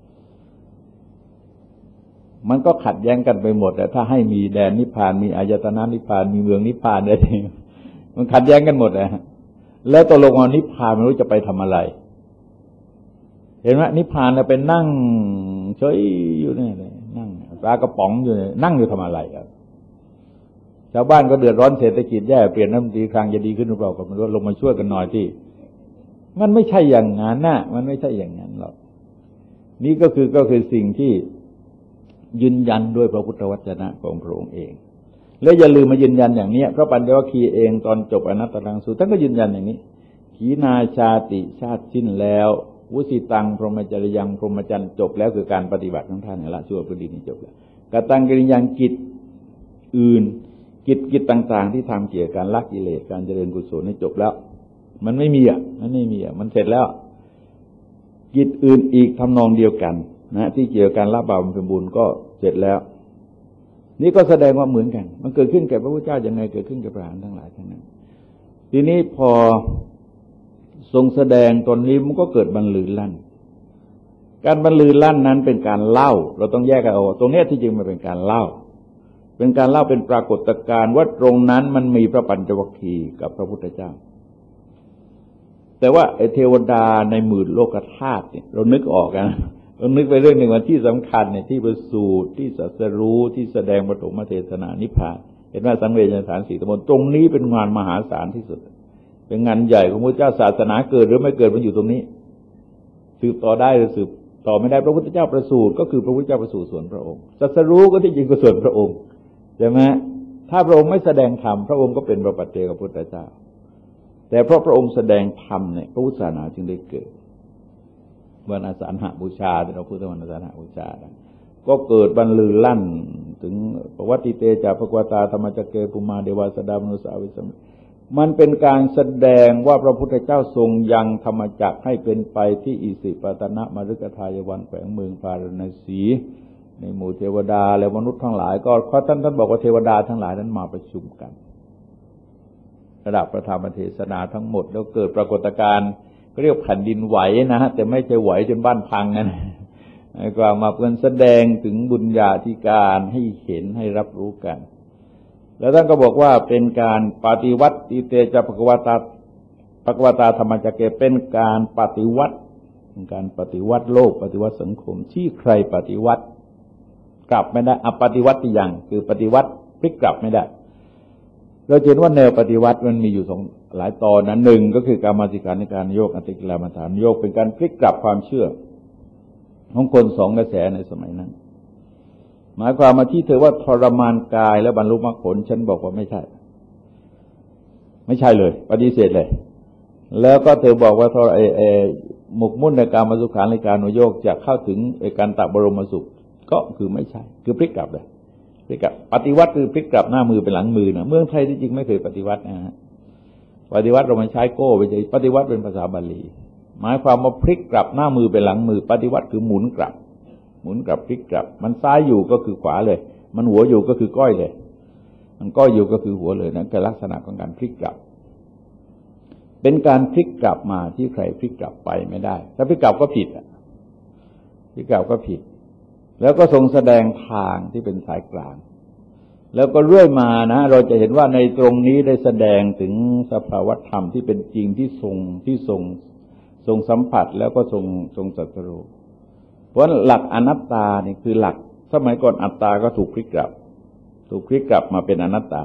มันก็ขัดแย้งกันไปหมดแต่ถ้าให้มีแดนนิพพานมีอายตนะนิพพานมีเมืองนิพพานได้เองมันขัดแย้งกันหมดนะแล้วตกลงว่านิพพานไม่รู้จะไปทำอะไรเห็นไหมนิพพานเป็นนั่งเฉยอยู่นี่เลยนั่งปลากระป๋องอยู่นั่งอยู่ทำอะไรครับชาวบ้านก็เดือดร้อนเศรษฐกิจแย่เปลี่ยนน้ำดีครั้งจะดีขึ้นหรือเปล่าก็ไม่รู้ลงมาช่วยกันหน่อยที่มันไม่ใช่อย่างนั้นนะมันไม่ใช่อย่างนั้นหรอกนี่ก็คือสิ่งที่ยืนยันด้วยพระพุทธวจนะของพระองค์เองและอย่าลืมมายืนยันอย่างนี้พระปัญญวคีเองตอนจบอนัตตลังสูตรท่านก็ยืนยันอย่างนี้ขีณาชาติชาติสิ้นแล้ววุสิตังพรหมจริยังพรหมจรรย์จบแล้วคือการปฏิบัติของท่านละชั่วพอดีนี้จบแล้วกตังกิริยังกิจอื่นกิจต่างๆที่ทำเกี่ยวกับการละกิเลสการเจริญกุศลนี่จบแล้วมันไม่มีมันเสร็จแล้วกิจอื่นอีกทำนองเดียวกันนะที่เกี่ยวกับการละบาปบำเพ็ญบุญก็เสร็จแล้วนี่ก็แสดงว่าเหมือนกันมันเกิดขึ้นแก่พระพุทธเจ้าอย่างไรเกิดขึ้นกับพระอรหันต์ทั้งหลายทั้งนั้นทีนี้พอทรงแสดงตอนนี้มันก็เกิดบรรลือลั่นการบรรลือลั่นนั้นเป็นการเล่าเราต้องแยกกันออกตรงนี้ที่จริงมันเป็นการเล่าเป็นปรากฏการณ์ว่าตรงนั้นมันมีพระปัญจวัคคีย์กับพระพุทธเจ้าแต่ว่าไอ้เทวดาในหมื่นโลกธาตุเนี่ยเรานึกออกนะเรานึกไปเรื่องหนึ่งว่าที่สำคัญเนี่ยที่ประสูติที่สัสรู้ที่แสดงปฐมเทศนานิพพานเห็นว่าสังเวชฐานสี่ตำบลตรงนี้เป็นงานมหาศาลที่สุดเป็นงานใหญ่ของพระเจ้าศาสนาเกิดหรือไม่เกิดมันอยู่ตรงนี้สืบต่อได้หรือสืบต่อไม่ได้พระพุทธเจ้าประสูติก็คือพระพุทธเจ้าประสูติส่วนพระองค์สัสรู้ก็ที่จริงก็ส่วนพระองค์ใช่ไหมถ้าพระองค์ไม่แสดงธรรมพระองค์ก็เป็นพระปัจเจกพุทธเจ้าแต่เพราะพระองค์แสดงธรรมเนี่ยพระพุทธศาสนาจึงได้เกิดวันอาสาฬหบูชาที่เราพูดถึงวันอาสาฬหบูชาก็เกิดบรรลือลั่นถึงปวัตติเตจาภควตาธรรมจักเกปุมาเดวาสดามนุสาวิสัมมันเป็นการแสดงว่าพระพุทธเจ้าทรงยังธรรมจักรให้เป็นไปที่อิสิปตนะมฤคทายวันแขวงเมืองพาราณสีในหมู่เทวดาและมนุษย์ทั้งหลายก็เพราะท่านบอกว่าเทวดาทั้งหลายนั้นมาประชุมกันระดับประธรรมเทศนาทั้งหมดแล้วเกิดปรากฏการณ์เรียกแผ่นดินไหวนะฮะแต่ไม่ใช่ไหวจนบ้านพังนะก็มาเพื่อแสดงถึงบุญญาธิการให้เห็นให้รับรู้กันแล้วท่านก็บอกว่าเป็นการปฏิวัติติเตจภควตาธรรมจักเกเป็นการปฏิวัติโลกปฏิวัติสังคมที่ใครปฏิวัติกลับไม่ได้อปฏิวัติยังคือปฏิวัติพลิกกลับไม่ได้เราเห็นว่าแนวปฏิวัติมันมีอยู่สองหลายตอนนะหนึ่งก็คือกรรมาธิการในการโยกอติกิลมัฏฐานโยกเป็นการพลิกกลับความเชื่อของคนสองกระแสในสมัยนั้นหมายความมาที่เธอว่าทรมานกายและบรรลุมรรคผลฉันบอกว่าไม่ใช่เลยปฏิเสธเลยแล้วก็เธอบอกว่าหมกมุ่นในการมาสุขาในการโยกจะเข้าถึงการตบรมสุขก็คือไม่ใช่คือพลิกกลับเลยพลิกกลับปฏิวัติคือพลิกกลับหน้ามือเป็นหลังมือนะเมืองไทยที่จริงไม่เคยปฏิวัตินะฮะปฏิวัติเราไม่ใช้โก้ไปใช้ปฏิวัติเป็นภาษาบาลีหมายความว่าพลิกกลับหน้ามือเป็นหลังมือปฏิวัติคือหมุนกลับพลิกกลับมันซ้ายอยู่ก็คือขวาเลยมันหัวอยู่ก็คือก้อยเลยมันก้อยอยู่ก็คือหัวเลยนั่นคือลักษณะของการพลิกกลับเป็นการพลิกกลับมาที่ใครพลิกกลับไปไม่ได้ถ้าพลิกกลับก็ผิดพลิกกลับก็ผิดแล้วก็ทรงแสดงทางที่เป็นสายกลางแล้วก็เรื่อยมานะเราจะเห็นว่าในตรงนี้ได้แสดงถึงสภาวธรรมที่เป็นจริงที่ทรงสัมผัสแล้วก็ทรงตรัสรู้เพราะหลักอนัตตานี่คือหลักสมัยก่อนอัตตาก็ถูกพลิกกลับมาเป็นอนัตตา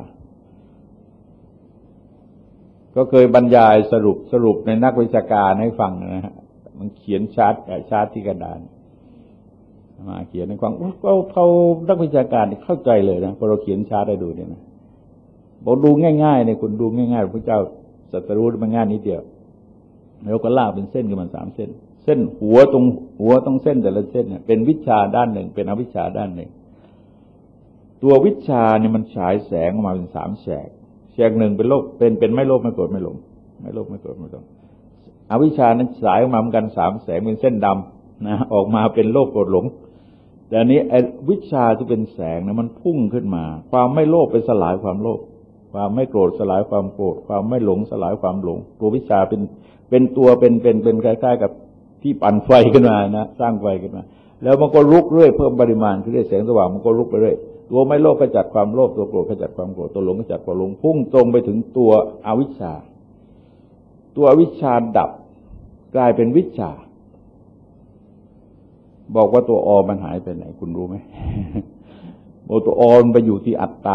ก็เคยบรรยายสรุปในนักวิชาการให้ฟังนะฮะมันเขียนชาร์ตที่กระดานมาเขียนในความเขานักวิชาการเข้าใจเลยนะพอเราเขียนชาร์ตให้ดูเนี่ยนะบอกดูง่ายๆเนี่ยคุณดูง่ายๆพระเจ้าตรัสรู้มันง่ายนิดเดียวแล้วก็ลากเป็นเส้นกันมา3 เส้นหัวตรงเส้นแต่ละเส้นเนี่ยเป็นวิชาด้านหนึ่งเป็นอวิชชาด้านหนึ่งตัววิชชาเนี่ยมันฉายแสงออกมาเป็น3แฉกแฉกหนึ่งเป็นโลภเป็นไม่โลภไม่โกรธไม่หลงไม่โลภไม่โกรธไม่หลงอวิชชานั้นฉายออกมาเหมือนกัน3แสงเป็นเส้นดำนะออกมาเป็นโลภโกรธหลงแต่อันนี้ไอ้วิชชาที่เป็นแสงนะมันพุ่งขึ้นมาความไม่โลภไปสลายความโลภความไม่โกรธสลายความโกรธความไม่หลงสลายความหลงตัววิชชาเป็นตัวเป็นคล้ายๆกับที่ปั่นไฟขึ้นมานะสร้างไฟขึ้นมาแล้วมันก็ลุกเรื่อยเพิ่มปริมาณคือได้แสงสว่างมันก็ลุกไปเรื่อยตัวไม่โลภขจัดความโลภตัวโกรธขจัดความโกรธตัวหลงขจัดความหลงพุ่งตรงไปถึงตัวอวิชชาตัวอวิชชาดับกลายเป็นวิชชาบอกว่าตัวอมันหายไปไหนคุณรู้ไหม บอกตัวอมันไปอยู่ที่อัตตา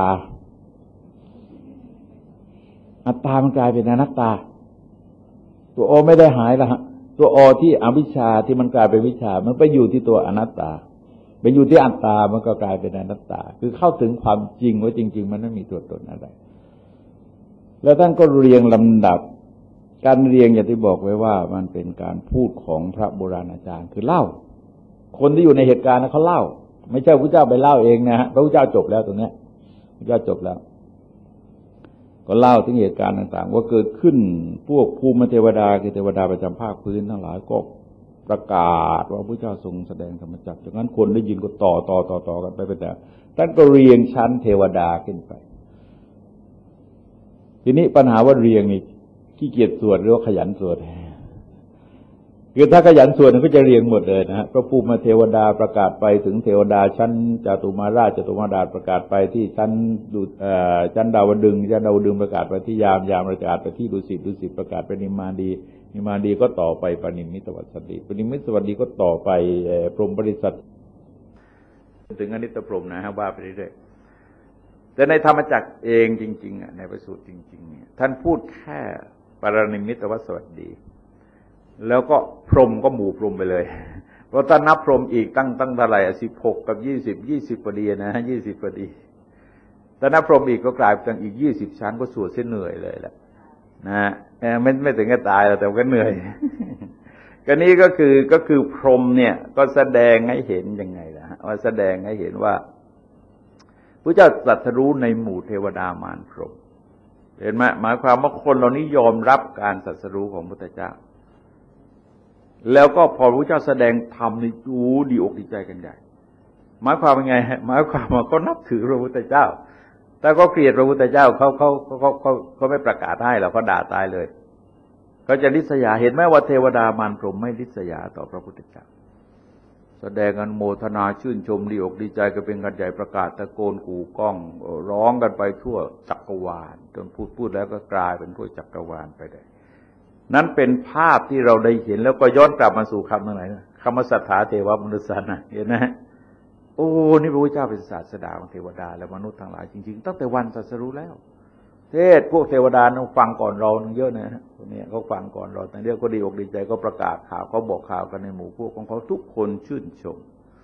อัตตามันกลายเป็นอนัตตาตัวอไม่ได้หายละฮะตัวอที่อวิชชาที่มันกลายเป็นวิชามันไปอยู่ที่ตัวอนัตตาไปอยู่ที่อัตตามันก็กลายเป็นอนัตตาคือเข้าถึงความจริงว่าจริงๆมันไม่มีตัวตนอะไรแล้วท่านก็เรียงลำดับการเรียงอย่างที่บอกไว้ว่ามันเป็นการพูดของพระโบราณอาจารย์คือเล่าคนที่อยู่ในเหตุการณ์นะเขาเล่าไม่ใช่พระเจ้าไปเล่าเองนะฮะพระพุทธเจ้าจบแล้วตรงนี้พระเจ้าจบแล้วก็เล่าถึงเหตุการณ์ต่างๆว่าเกิดขึ้นพวกภูมิเทวดาคือเทวดาประจำภาคพื้นทั้งหลายก็ประกาศว่าพระเจ้าทรงแสดงธรรมจักรจากนั้นคนได้ยินก็ต่อกันไปเป็นแต่ท่านก็เรียงชั้นเทวดาขึ้นไปทีนี้ปัญหาว่าเรียงนี่ขี้เกียจสวดหรือว่าขยันสวดคือถ้าขยันสวดมันก็จะเรียงหมดเลยนะฮะพระภูมิเทวดาประกาศไปถึงเทวดาชั้นจตุมาราชจตุมาราชประกาศไปที่ชั้นดาวดึงส์ชั้นดาวดึงส์ประกาศไปที่ยามประกาศไปที่ดุสิตประกาศไปนิมมานดีก็ต่อไปปณิมิตวัสดีปณิมิตวัสดีก็ต่อไปพรหมบริษัทถึงอนิตตพรหมนะฮะว่าไปเรื่อยๆแต่ในธรรมจักรเองจริงๆในพระสูตรจริงๆเนี่ยท่านพูดแค่ปณิมิตวัสดีแล้วก็พรหมก็หมู่พรหมไปเลยเพราะถ้านับพรหมอีกตั้งเท่าไหร่16กับ20พอดีนะ20พอดีถ้านับพรหมอีกก็กลายเป็นอีก20ชั้นก็สวดเสียเหนื่อยเลยแหละนะไม่ถึงกับตายแต่ก็เหนื่อยก็นี้ก็คือพรหมเนี่ยก็แสดงให้เห็นยังไงล่ะว่าแสดงให้เห็นว่าพระเจ้าตรัสรู้ในหมู่เทวดามารพรหมเห็นไหมหมายความว่าคนเหล่านี้ยอมรับการตรัสรู้ของพระพุทธเจ้าแล้วก็พอพระเจ้าแสดงธรรมนี่ดีอกดีใจกันใหญ่หมายความว่าไงหมายความว่าเขานับถือพระพุทธเจ้าแต่ก็เกลียดพระพุทธเจ้าเขาไม่ประกาศให้หรอกเขาด่าตายเลยเขาจะริษยาเห็นไหมว่าเทวดามารพรหมไม่ริษยาต่อพระพุทธเจ้าแสดงอนุโมทนาชื่นชมดีอกดีใจกันเป็นกันใหญ่ประกาศตะโกนกู่ก้องร้องกันไปทั่วจักรวาลจนพูดแล้วก็กลายเป็นทั่วจักรวาลไปได้นั้นเป็นภาพที่เราได้เห็นแล้วก็ย้อนกลับมาสู่คำอะไรนะคำสัทธาเทวมนุษย์นะเห็นไหมโอ้นี่พระพุทธเจ้าเป็นศาสดาของเทวดาและมนุษย์ทั้งหลายจริงๆตั้งแต่วันตรัสรู้แล้วเทศพวกเทวดาเขาฟังก่อนเราเยอะนะพวกนี้เขาฟังก่อนเราแต่เรื่องก็ดีอกดีใจก็ประกาศข่าวเขาบอกข่าวกันในหมู่พวกของเขาทุกคนชื่นชม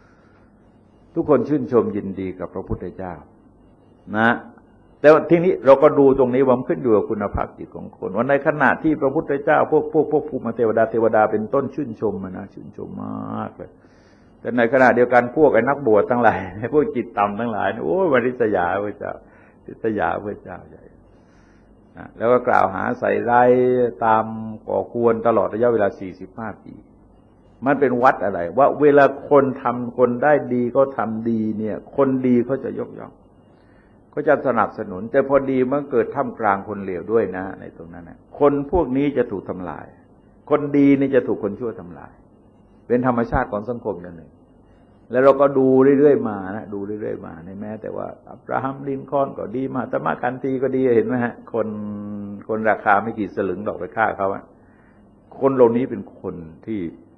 ยินดีกับพระพุทธเจ้านะแต่ทีนี้เราก็ดูตรงนี้ว่ามันขึ้นอยู่กับคุณภาพจิตของคนว่าในขณะที่พระพุทธเจ้าพวกภูมิเทวดาเป็นต้นชื่นชมนะชื่นชมมากเลยแต่ในขณะเดียวกันพวกไอ้นักบวชทั้งหลายพวกจิตต่ำทั้งหลายโอ้ยริษยาพระเจ้าริษยาพระเจ้าใหญ่นะแล้วก็กล่าวหาใส่ร้ายตามก่อกวนตลอดระยะเวลา45 ปีมันเป็นวัดอะไรว่าเวลาคนได้ดีก็ทำดีเนี่ยคนดีเขาจะยกย่องก็จะสนับสนุนแต่พอดีมันเกิดท่ามกลางคนเลวด้วยนะในตรงนั้นนะคนพวกนี้จะถูกทำลายคนดีนี่จะถูกคนชั่วทำลายเป็นธรรมชาติของสังคมอย่างหนึ่งแล้วเราก็ดูเรื่อยๆมานะดูเรื่อยๆมาในแม้แต่ว่าอับราฮัมลินคอล์นก็ดีมาตมะกันตีก็ดีเห็นไหมฮะคนราคาไม่กี่สลึงดอกไปฆ่าเขาอะคนเหล่านี้เป็นคนที่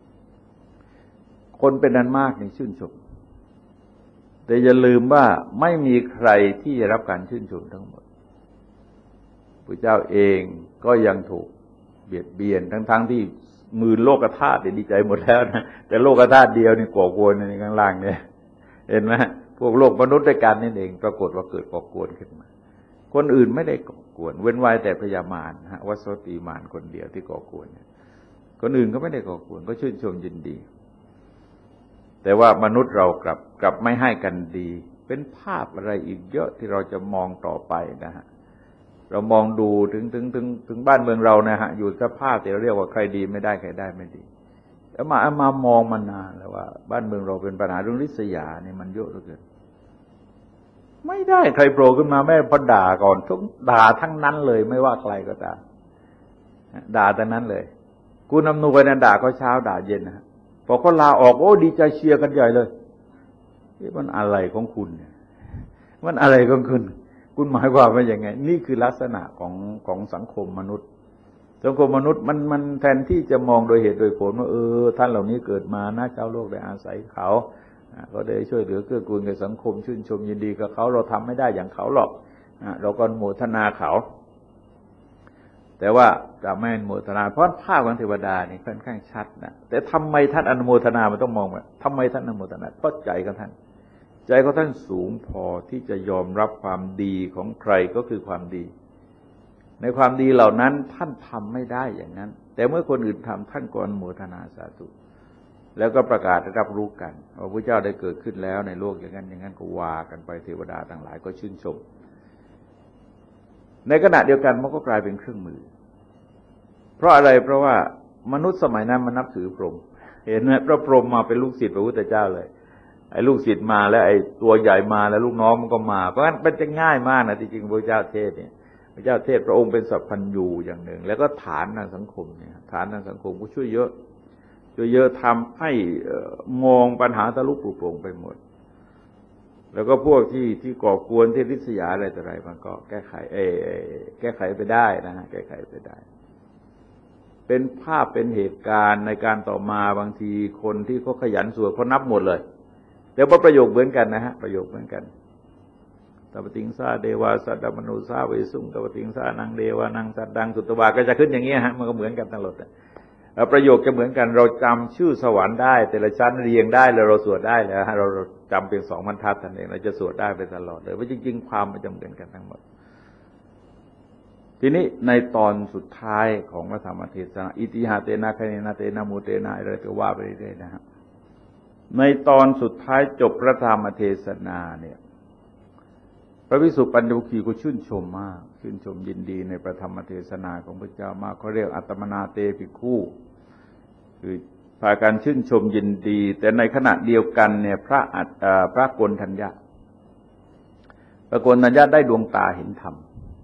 คนเป็นอันมากในชื่นชมแต่อย่าลืมว่าไม่มีใครที่จะรับการชื่นชมทั้งหมดพระเจ้าเองก็ยังถูกเบียดเบียนทั้งที่มือโลกธาตุดีใจหมดแล้วนะแต่โลกธาตุเดียวนี่ก่อกวนในข้างล่างเนี่ยเห็นไหมพวกโลกมนุษย์ด้วยกันนี่เองปรากฏว่าเกิดก่อกวนขึ้นมาคนอื่นไม่ได้ก่อกวนเว้นไว้แต่พญามารวัสติมารคนเดียวที่ก่อกวนคนอื่นก็ไม่ได้ก่อกวนก็ชื่นชมยินดีแต่ว่ามนุษย์เรากลับไม่ให้กันดีเป็นภาพอะไรอีกเยอะที่เราจะมองต่อไปนะฮะเรามองดูถึงบ้านเมืองเรานะฮะอยู่สภาพที่เราเรียกว่าใครดีไม่ได้ใครได้ไม่ดีแล้วมามองมานานแล้วว่าบ้านเมืองเราเป็นปัญหาเรื่องริษยาเนี่ยมันเยอะเหลือเกินไม่ได้ใครโผล่ขึ้นมาแม่พอด่าก่อนทุกด่าทั้งนั้นเลยไม่ว่าใครก็ตามด่าแต่นั้นเลยคุณอำนวยเนี่ยด่าก็เช้าด่าเย็นนะพอเขาลาออกโอ้ดีใจเชียร์กันใหญ่เลยนี่มันอะไรของคุณเนี่ยมันอะไรของคุณหมายความว่าอย่างไงนี่คือลักษณะของสังคมมนุษย์สังคมมนุษย์มันแทนที่จะมองโดยเหตุโดยผลว่าท่านเหล่านี้เกิดมานะชาวโลกได้อาศัยเขาก็ได้ช่วยเหลือเกื้อกูลกับสังคมชื่นชมยินดีกับเขาเราทำไม่ได้อย่างเขาหรอกเราก็โมทนาเขาแต่ว่าจะไม่อนุโมทนาเพราะภาพของเทวดานี่ค่อนข้างชัดนะแต่ทำไมท่านอนุโมทนามันต้องมองว่าทำไมท่านอนุโมทนาเพราะใจของท่านสูงพอที่จะยอมรับความดีของใครก็คือความดีในความดีเหล่านั้นท่านทำไม่ได้อย่างนั้นแต่เมื่อคนอื่นทำท่านก็อนุโมทนาสาธุแล้วก็ประกาศรับรู้กันว่าพระเจ้าได้เกิดขึ้นแล้วในโลกอย่างนั้นก็ว่ากันไปเทวดาต่างหลายก็ชื่นชมในขณะเดียวกันมันก็กลายเป็นเครื่องมือเพราะอะไรเพราะว่ามนุษย์สมัยนั้นมันนับถือพรหมเห็นไหมพระพรหมมาเป็นลูกศิษย์พระพุทธเจ้าเลยไอ้ลูกศิษย์มาแล้วไอ้ตัวใหญ่มาแล้วลูกน้องมันก็มาเพราะฉะนั้นมันจะง่ายมากนะที่จริงพระเจ้าเทศเนี่ยพระเจ้าเทศพระองค์เป็นสัพพัญญูอย่างหนึ่งแล้วก็ฐานทางสังคมเนี่ยฐานทางสังคมก็ช่วยเยอะทำให้มองปัญหาทะลุปลุกโปร่งไปหมดแล้วก็พวกที่ก่อกวนที่ริษยาอะไรต่ออะไรมันก็แก้ไขไปได้นะฮะแก้ไขไปได้เป็นภาพเป็นเหตุการณ์ในการต่อมาบางทีคนที่เขาขยันสวดเขานับหมดเลยแต่ว่าประโยคเหมือนกันนะฮะประโยคเหมือนกันตปติงสาเดวาสัตตมนุสาเวสุงตปติงสานังเดวานังสัตดังสุตวาก็จะขึ้นอย่างเงี้ยฮะมันก็เหมือนกันตลอดประโยคจะเหมือนกันเราจำชื่อสวรรค์ได้แต่ละชั้นเรียงได้แล้วเราสวดได้แล้วเราจำเป็น2 บรรทัดนั่นเองเราจะสวดได้ไปตลอดเลยเพราะจริงๆความมันจะเหมือนกันทั้งหมดทีนี้ในตอนสุดท้ายของพระธรรมเทศนาอิติหะเตนะคเนนะเตนะมูเตนะอะไรก็ว่าไปเรื่อยๆนะฮะในตอนสุดท้ายจบพระธรรมเทศนาเนี่ยพระภิกษุปัญจวัคคีย์ก็ชื่นชมมากชื่นชมยินดีในพระธรรมเทศนาของพระเจ้ามากเขาเรียกอัตตมนาเตภิกขุคือพากันชื่นชมยินดีแต่ในขณะเดียวกันเนี่ยพระโกณฑัญญะได้ดวงตาเห็นธรรม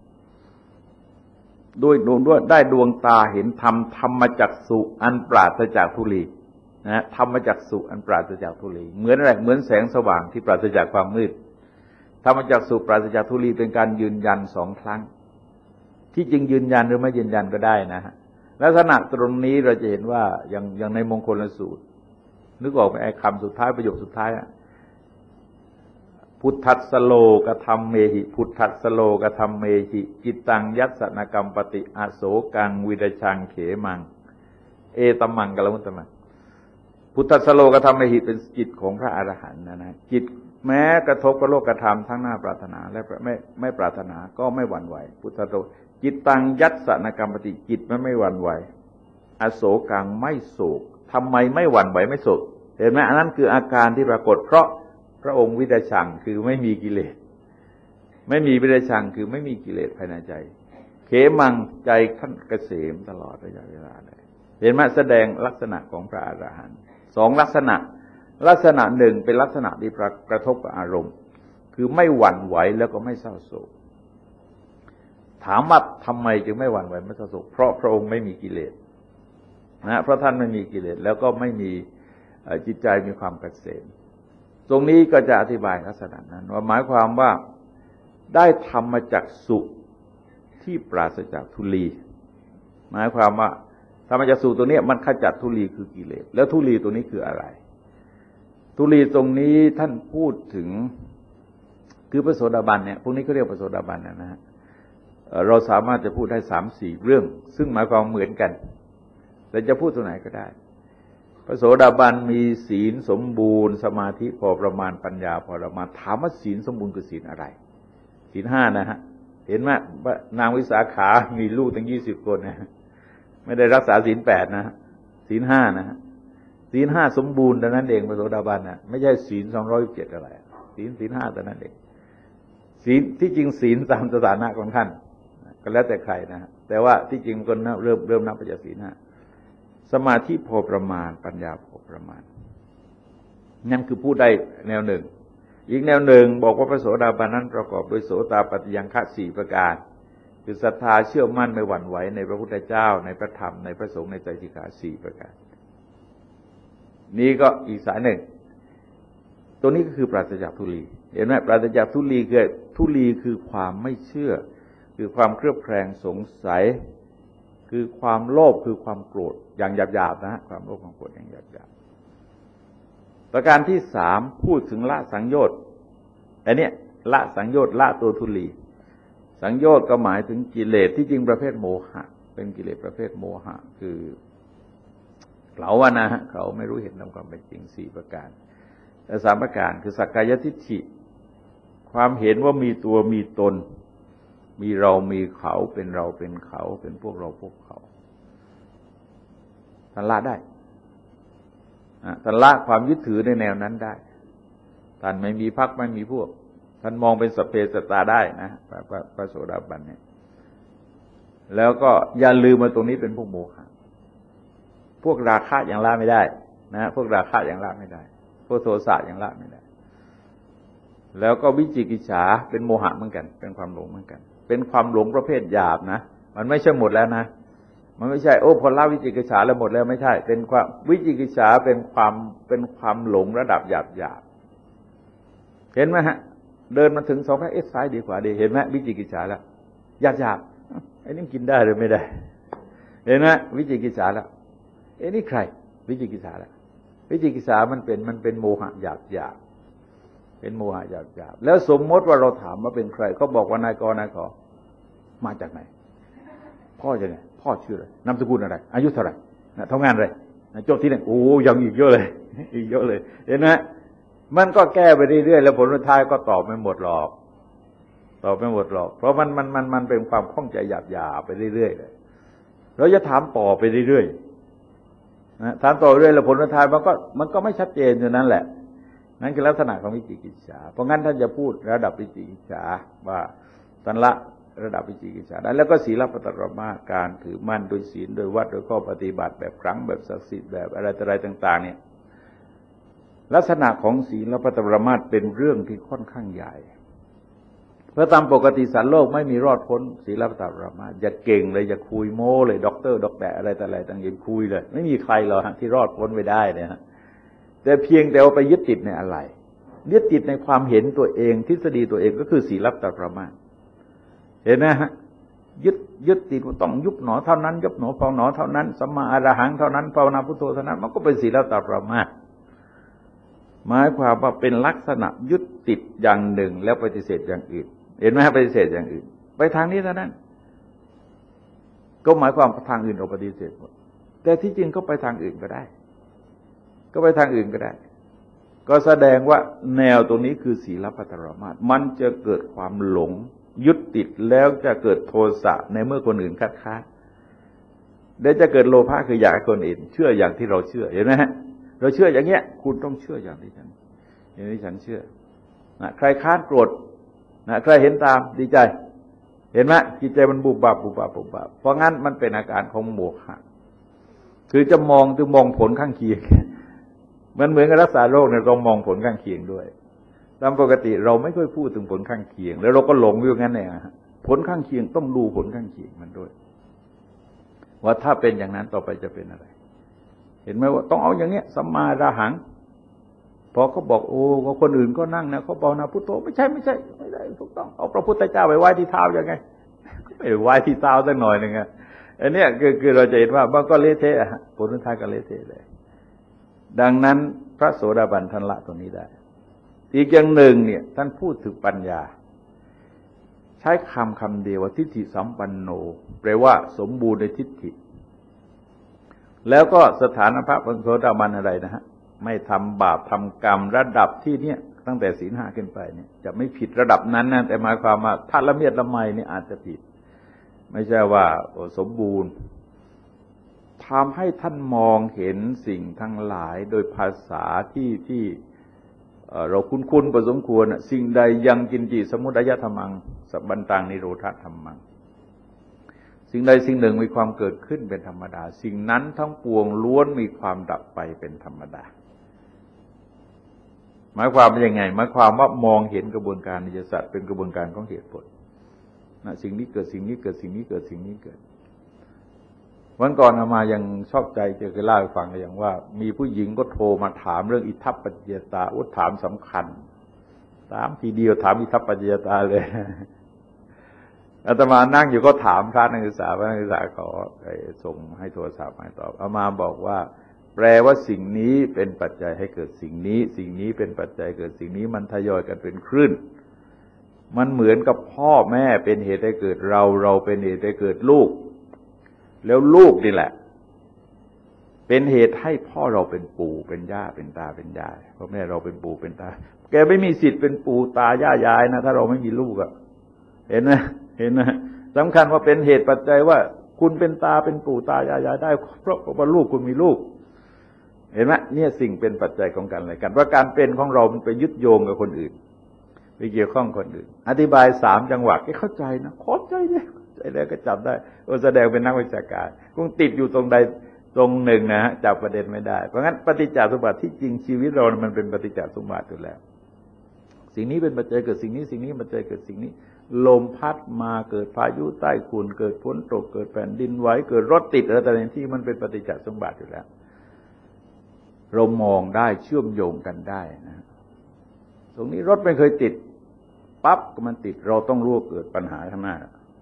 ด้วยได้ดวงตาเห็นธรรมธรรมจักษุอันปราศจากทุลีนะธรรมจักษุอันปราศจากทุลีเหมือนอะไรเหมือนแสงสว่างที่ปราศจากความมืดธรรมจักษุปราศจากทุลีเป็นการยืนยัน2 ครั้งที่จริงยืนยันหรือไม่ยืนยันก็ได้นะฮะลักษณะตรงนี้เราจะเห็นว่าอย่างในมงคลสูตรนึกออกไหมไอ้คำสุดท้ายประโยคสุดท้ายพุทธัสสโลกธรรมเมหิพุทธัสสโลกธรรมเมหิจิตตังยัสสนกรรมปฏิอโศกังวิดชังเขมังเอตมังกลมุตตมังพุทธัสสโลกธรรมเมหิเป็นจิตของพระอรหันต์นะจิตแม้กระทบกับโลกธรรมทั้งหน้าปรารถนาและไม่ปรารถนาก็ไม่หวั่นไหวพุทธัสสโลจิตตังยัสสนกรรมปฏิจิตไม่หวั่นไหวอโศกังไม่โศกทำไมไม่หวั่นไหวไม่โศกเห็นไหมอันนั้นคืออาการที่ปรากฏเพราะพระองค์วิดชังคือไม่มีกิเลสไม่มีวิดชังคือไม่มีกิเลสภายในใจเขมังใจท่านเกษมตลอดระยะเวลาเลยเห็นไหมแสดงลักษณะของพระอรหันต์2 ลักษณะหนึ่งเป็นลักษณะที่กระทบกับอารมณ์คือไม่หวั่นไหวแล้วก็ไม่เศร้าโศกถามว่าทำไมจึงไม่หวั่นไหวไม่เศร้าโศกเพราะพระองค์ไม่มีกิเลสนะเพราะท่านไม่มีกิเลสแล้วก็ไม่มีจิตใจมีความเกษมตรงนี้ก็จะอธิบายลักษณะนั้นว่าหมายความว่าได้ธรรมจักษุที่ปราศจากทุลีหมายความว่าธรรมจักษุตัวนี้มันขจัดทุลีคือกิเลสแล้วทุลีตัวนี้คืออะไรทุลีตรงนี้ท่านพูดถึงคือพระโสดาบันเนี่ยพวกนี้ก็เรียกพระโสดาบันนะฮะเราสามารถจะพูดได้3-4 เรื่องซึ่งหมายความเหมือนกันแต่จะพูดตัวไหนก็ได้พระโสดาบันมีศีลสมบูรณ์สมาธิพอประมาณปัญญาพอประมาณถามว่าศีลสมบูรณ์คือศีลอะไรศีล5นะฮะเห็นไหมนางวิสาขามีลูกตั้ง20 คนนะไม่ได้รักษาศีล8นะศีล5นะฮะศีล5สมบูรณ์ดังนั้นเองพระโสดาบันน่ะไม่ใช่ศีล227อะไรศีลห้าแต่นั้นเองศีลที่จริงศีลตามสถานะของท่านก็แล้วแต่ใครนะแต่ว่าที่จริงก็เริ่มนับไปจากศีลห้าสมาธิพอประมาณปัญญาพอประมาณนั่นคือผู้ใดแนวหนึ่งอีกแนวหนึ่งบอกว่าพระโสดาบันนั้นประกอบด้วยโสตปัฏฐิยังคะ4ประการคือศรัทธาเชื่อมั่นไม่หวั่นไหวในพระพุทธเจ้าในพระธรรมในพระสงฆ์ในไตรสิกขา4ประการนี้ก็อีกสายหนึ่งตัวนี้ก็คือปราศจากทุลีเห็นไหมปราศจากทุลีคือความไม่เชื่อคือความเครือบแคลงสงสัยคือความโลภคือความโกรธอย่างหยาบๆนะความโลภความโกรธอย่างหยาบๆประการที่3พูดถึงละสังโยชน์อันนี้ละสังโยชน์ละตัวทุลีสังโยชน์ก็หมายถึงกิเลสที่จริงประเภทโมหะเป็นกิเลสประเภทโมหะคือเขาว่านะเขาไม่รู้เห็นตามความเป็นจริง4ประการแต่3ประการคือสักกายทิฏฐิความเห็นว่ามีตัวมีตนมีเรามีเขาเป็นเราเป็นเขาเป็นพวกเราพวกเขาท่านละได้ท่านละความยึดถือในแนวนั้นได้ท่านไม่มีพรรคไม่มีพวกท่านมองเป็นสัพเพสัตตาได้นะพระโสดาบันเนี่ยแล้วก็อย่าลืมมาตรงนี้เป็นพวกโมหะพวกราคะยังละไม่ได้นะพวกราคะยังละไม่ได้พวกโทสะยังละไม่ได้แล้วก็วิจิกิจฉาเป็นโมหะเหมือนกันเป็นความหลงเหมือนกันเป็นความหลงประเภทหยาบนะมันไม่ใช่หมดแล้วนะมันไม่ใช่พอละวิจิกิจฉาแล้วหมดแล้วไม่ใช่เป็นความวิจิกิจฉาเป็นความหลงระดับหยาบเห็นไหมฮะเดินมาถึง2 พระซ้ายดีกว่าดีเห็นไหมวิจิกิจฉาแล้วหยาบไอ้นี่กินได้หรือไม่ได้เห็นไหมวิจิกิจฉาแล้วนี่ใครวิจิกิจฉาแล้ววิจิกิจฉามันเป็นโมหะหยาบเป็นโมหะหยาบแล้วสมมติว่าเราถามว่าเป็นใครเขาบอกว่านายกนายขอมาจากไหนพ่อจะไงพ่อชื่ออะไรนามสกุลอะไรอายุเท่าไหร่ทำงานอะไรจบที่ไหนโอ้ยังอีกเยอะเลยอีกเยอะเลยเห็นไหมมันก็แก้ไปเรื่อยๆแล้วผลสุดท้ายก็ตอบไม่หมดหรอกเพราะมันเป็นความข้องใจหยาบๆไปเรื่อยๆเลยเราจะถามต่อไปเรื่อยๆนะถามต่อเรื่อยแล้วผลสุดท้ายมันก็ไม่ชัดเจนอยู่นั่นแหละนั่นคือลักษณะของวิจิกิจฉาเพราะงั้นท่านจะพูดระดับวิจิกิจฉาว่าท่านละระดับวิจิกิจฉาได้แล้วก็ศีลปฏิปมาการถือมั่นโดยศีลโดยวัดโดยข้อปฏิบัติแบบครั้งแบบศักดิ์สิทธิ์แบบอะไรต่างๆเนี่ยลักษณะของศีลปฏิปมาเป็นเรื่องที่ค่อนข้างใหญ่เพราะตามปกติสัตว์โลกไม่มีรอดพ้นศีลปฏิปมาอย่าเก่งเลยอย่าคุยโม้เลยด็อกเตอร์อะไรต่างๆอย่าคุยเลยไม่มีใครหรอกที่รอดพ้นไปได้เนี่ยแต่เพียงแต่ว่าไปยึดติดในอะไรยึดติดในความเห็นตัวเองทฤษฎีตัวเองก็คือศีลปฏิปมาเห็นไหมฮะยึดติดว่าต้องยุบหนอเท่านั้นยุบหนอพองหนอเท่านั้นสัมมาอรหังเท่านั้นภาวนาพุทโธเท่านั้นมันก็เป็นศีลปฏิปมาหมายความว่าเป็นลักษณะยึดติดอย่างหนึ่งแล้วปฏิเสธอย่างอื่นเห็นไหมฮะปฏิเสธอย่างอื่นไปทางนี้เท่านั้นก็หมายความทางอื่นเราปฏิเสธหมดแต่ที่จริงก็ไปทางอื่นก็ได้ก็แสดงว่าแนวตรงนี้คือศีลปฏิปมามันจะเกิดความหลงยึดติดแล้วจะเกิดโทสะในเมื่อคนอื่นคัดค้านเดี๋ยวจะเกิดโลภะคืออยากให้คนอื่นเชื่ออย่างที่เราเชื่อเห็นไหมฮะเราเชื่ออย่างเงี้ยคุณต้องเชื่ออย่างที่ฉันเชื่อนะใครค้านโกรธนะใครเห็นตามดีใจเห็นไหมจิตใจมันบุบบับเพราะงั้นมันเป็นอาการของโมหะคือจะมองผลข้างเคียงมันเหมือนกับรักษาโรคเนี่ยต้องมองผลข้างเคียงด้วยตามปกติเราไม่ค่อยพูดถึงผลข้างเคียงแล้วเราก็หลงอยู่งั้นเองผลข้างเคียงต้องดูผลข้างเคียงมันด้วยว่าถ้าเป็นอย่างนั้นต่อไปจะเป็นอะไรเห็นไหมว่าต้องเอาอย่างเนี้ยสัมมาอรหังพอเขาบอกโอ้ก็คนอื่นก็นั่งนะเขาภาวนาพุทโธไม่ใช่ถูกต้องเอาพระพุทธเจ้าไปไว้ที่เท้ายังไงไม่ไว้ที่เท้าสักหน่อยนึงอันเนี้ยคือเราจะเห็นว่ามันก็เละเทะผลสุดท้ายก็เละเทะเลยดังนั้นพระโสดาบันท่านละตรงนี้ได้อีกอย่างหนึ่งเนี่ยท่านพูดถึงปัญญาใช้คำเดียวว่าทิฏฐิสัมปันโนแปลว่าสมบูรณ์ในทิฏฐิแล้วก็สถานภาพของโสดาบันอะไรนะฮะไม่ทำบาปทำกรรมระดับที่เนี่ยตั้งแต่ศีล 5ขึ้นไปเนี่ยจะไม่ผิดระดับนั้นนะแต่หมายความว่าถ้าละเมียดละไมนี่อาจจะผิดไม่ใช่ว่าสมบูรณ์ทำให้ท่านมองเห็นสิ่งทั้งหลายโดยภาษาที่เราคุ้นพอสมควรสิ่งใดยังกินจิสมุทัยธรรมังสัพพันตังนิโรธธรรมังสิ่งใดสิ่งหนึ่งมีความเกิดขึ้นเป็นธรรมดาสิ่งนั้นทั้งปวงล้วนมีความดับไปเป็นธรรมดาหมายความว่ายังไงหมายความว่ามองเห็นกระบวนการอริยสัจเป็นกระบวนการของเหตุผลนะสิ่งนี้เกิดสิ่งนี้เกิดสิ่งนี้เกิดสิ่งนี้เกิดวันก่อนอามายังชอบใจจะเคยเล่าให้ฟังอย่างว่ามีผู้หญิงก็โทรมาถามเรื่องอิทัปปัจจยตาถามสำคัญถามทีเดียวถามอิทัปปัจจยตาเลยอาตมานั่งอยู่ก็ถามพระนักศึกษาขอส่งให้โทรศัพท์มาตอบอามาบอกว่าแปลว่าสิ่งนี้เป็นปัจจัยให้เกิดสิ่งนี้สิ่งนี้เป็นปัจจัยเกิดสิ่งนี้มันทยอยกันเป็นคลื่นมันเหมือนกับพ่อแม่เป็นเหตุให้เกิดเราเป็นเหตุให้เกิดลูกแล้วลูกนี่แหละเป็นเหตุให้พ่อเราเป็นปู่เป็นย่าเป็นตาเป็นยายพ่อแม่เราเป็นปู่เป็นตาแกไม่มีสิทธิ์เป็นปู่ตาย่ายายนะถ้าเราไม่มีลูกอะเห็นนะสำคัญว่าเป็นเหตุปัจจัยว่าคุณเป็นตาเป็นปู่ตายายได้เพราะว่าลูกคุณมีลูกเห็นไหมเนี่ยสิ่งเป็นปัจจัยของกันอะไรกันว่าการเป็นของเรามันไปยึดโยงกับคนอื่นไปเกี่ยวข้องคนอื่นอธิบาย3 จังหวะแกเข้าใจนะเข้าใจเลยแล้วก็จับได้แสดงเป็นนักวิชาการคงติดอยู่ตรงใดตรงหนึ่งนะฮะจับประเด็นไม่ได้เพราะงั้นปฏิจจสมุปบาทที่จริงชีวิตเรามันเป็นปฏิจจสมุปบาทอยู่แล้วสิ่งนี้เป็นปัจจัยเกิดสิ่งนี้สิ่งนี้ปัจจัยเกิดสิ่งนี้ลมพัดมาเกิดพายุใต้ฝุ่นเกิดฝนตกเกิดแผ่นดินไหวเกิดรถติดอะไรต่างๆที่มันเป็นปฏิจจสมุปบาทอยู่แล้วเรามองได้เชื่อมโยงกันได้นะตรงนี้รถไม่เคยติดปั๊บก็มันติดเราต้องรู้เกิดปัญหาข้างหน้า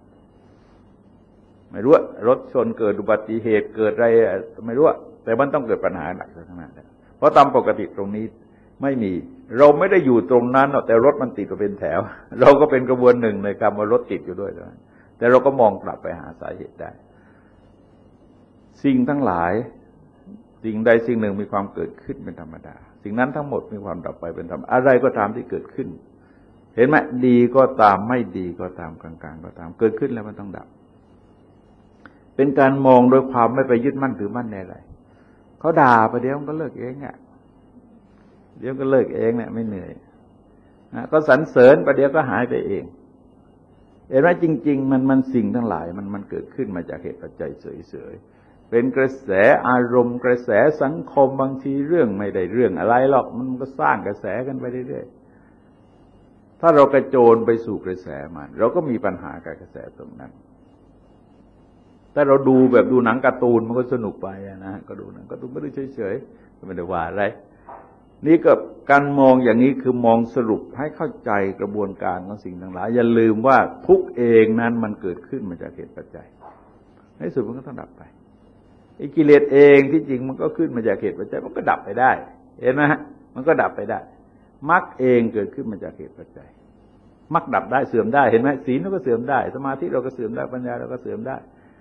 ไม่รู้รถชนเกิดอุบัติเหตุเกิดอะไรไม่รู้แต่มันต้องเกิดปัญหาหนักข้างหน้าเพราะตามปกติตรงนี้ไม่มีเราไม่ได้อยู่ตรงนั้นแต่รถมันติดเป็นแถวเราก็เป็นกระบวนหนึ่งในการว่ารถติดอยู่ด้วยแต่เราก็มองกลับไปหาสาเหตุได้สิ่งทั้งหลายสิ่งใดสิ่งหนึ่งมีความเกิดขึ้นเป็นธรรมดาสิ่งนั้นทั้งหมดมีความดับไปเป็นธรรมดาอะไรก็ตามที่เกิดขึ้นเห็นไหมดีก็ตามไม่ดีก็ตามกลางๆก็ตามเกิดขึ้นแล้วมันต้องดับเป็นการมองโดยความไม่ไปยึดมั่นถือมั่นในอะไรเขาด่าไปเดี๋ยวมันก็เลิกเองเดี๋ยวก็เลิกเองเนี่ยไม่เหนื่อยก็สรรเสริญประเดี๋ยวก็หายไปเองเห็นไหมจริงๆมันสิ่งทั้งหลายมันเกิดขึ้นมาจากเหตุปัจจัยเฉยๆเป็นกระแสอารมณ์กระแสสังคมบางทีเรื่องไม่ได้เรื่องอะไรหรอกมันก็สร้างกระแสกันไปเรื่อยๆถ้าเรากระโจนไปสู่กระแสมันเราก็มีปัญหากับกระแสตรงนั้นถ้าเราดูแบบดูหนังการ์ตูนมันก็สนุกไปนะก็ดูหนังการ์ตูนไม่ได้เฉยๆไม่ได้ว่าอะไรนี่ก็การมองอย่างนี้คือมองสรุปให้เข้าใจกระบวนการของสิ่งทั้งหลายอย่าลืมว่าทุกเองนั้นมันเกิดขึ้นมาจากเหตุปัจจัยในสุดมันก็ต้องดับไปไอ้กิเลสเองที่จริงมันก็ขึ้นมาจากเหตุปัจจัยมันก็ดับไปได้เห็นไหมฮะมันก็ดับไปได้มรรคเองเกิดขึ้นมาจากเหตุปัจจัยมรรคดับได้เสื่อมได้เห็นไหมศีลเราก็เสื่อมได้สมาธิเราก็เสื่อมได้ปัญญาเราก็เสื่อมได้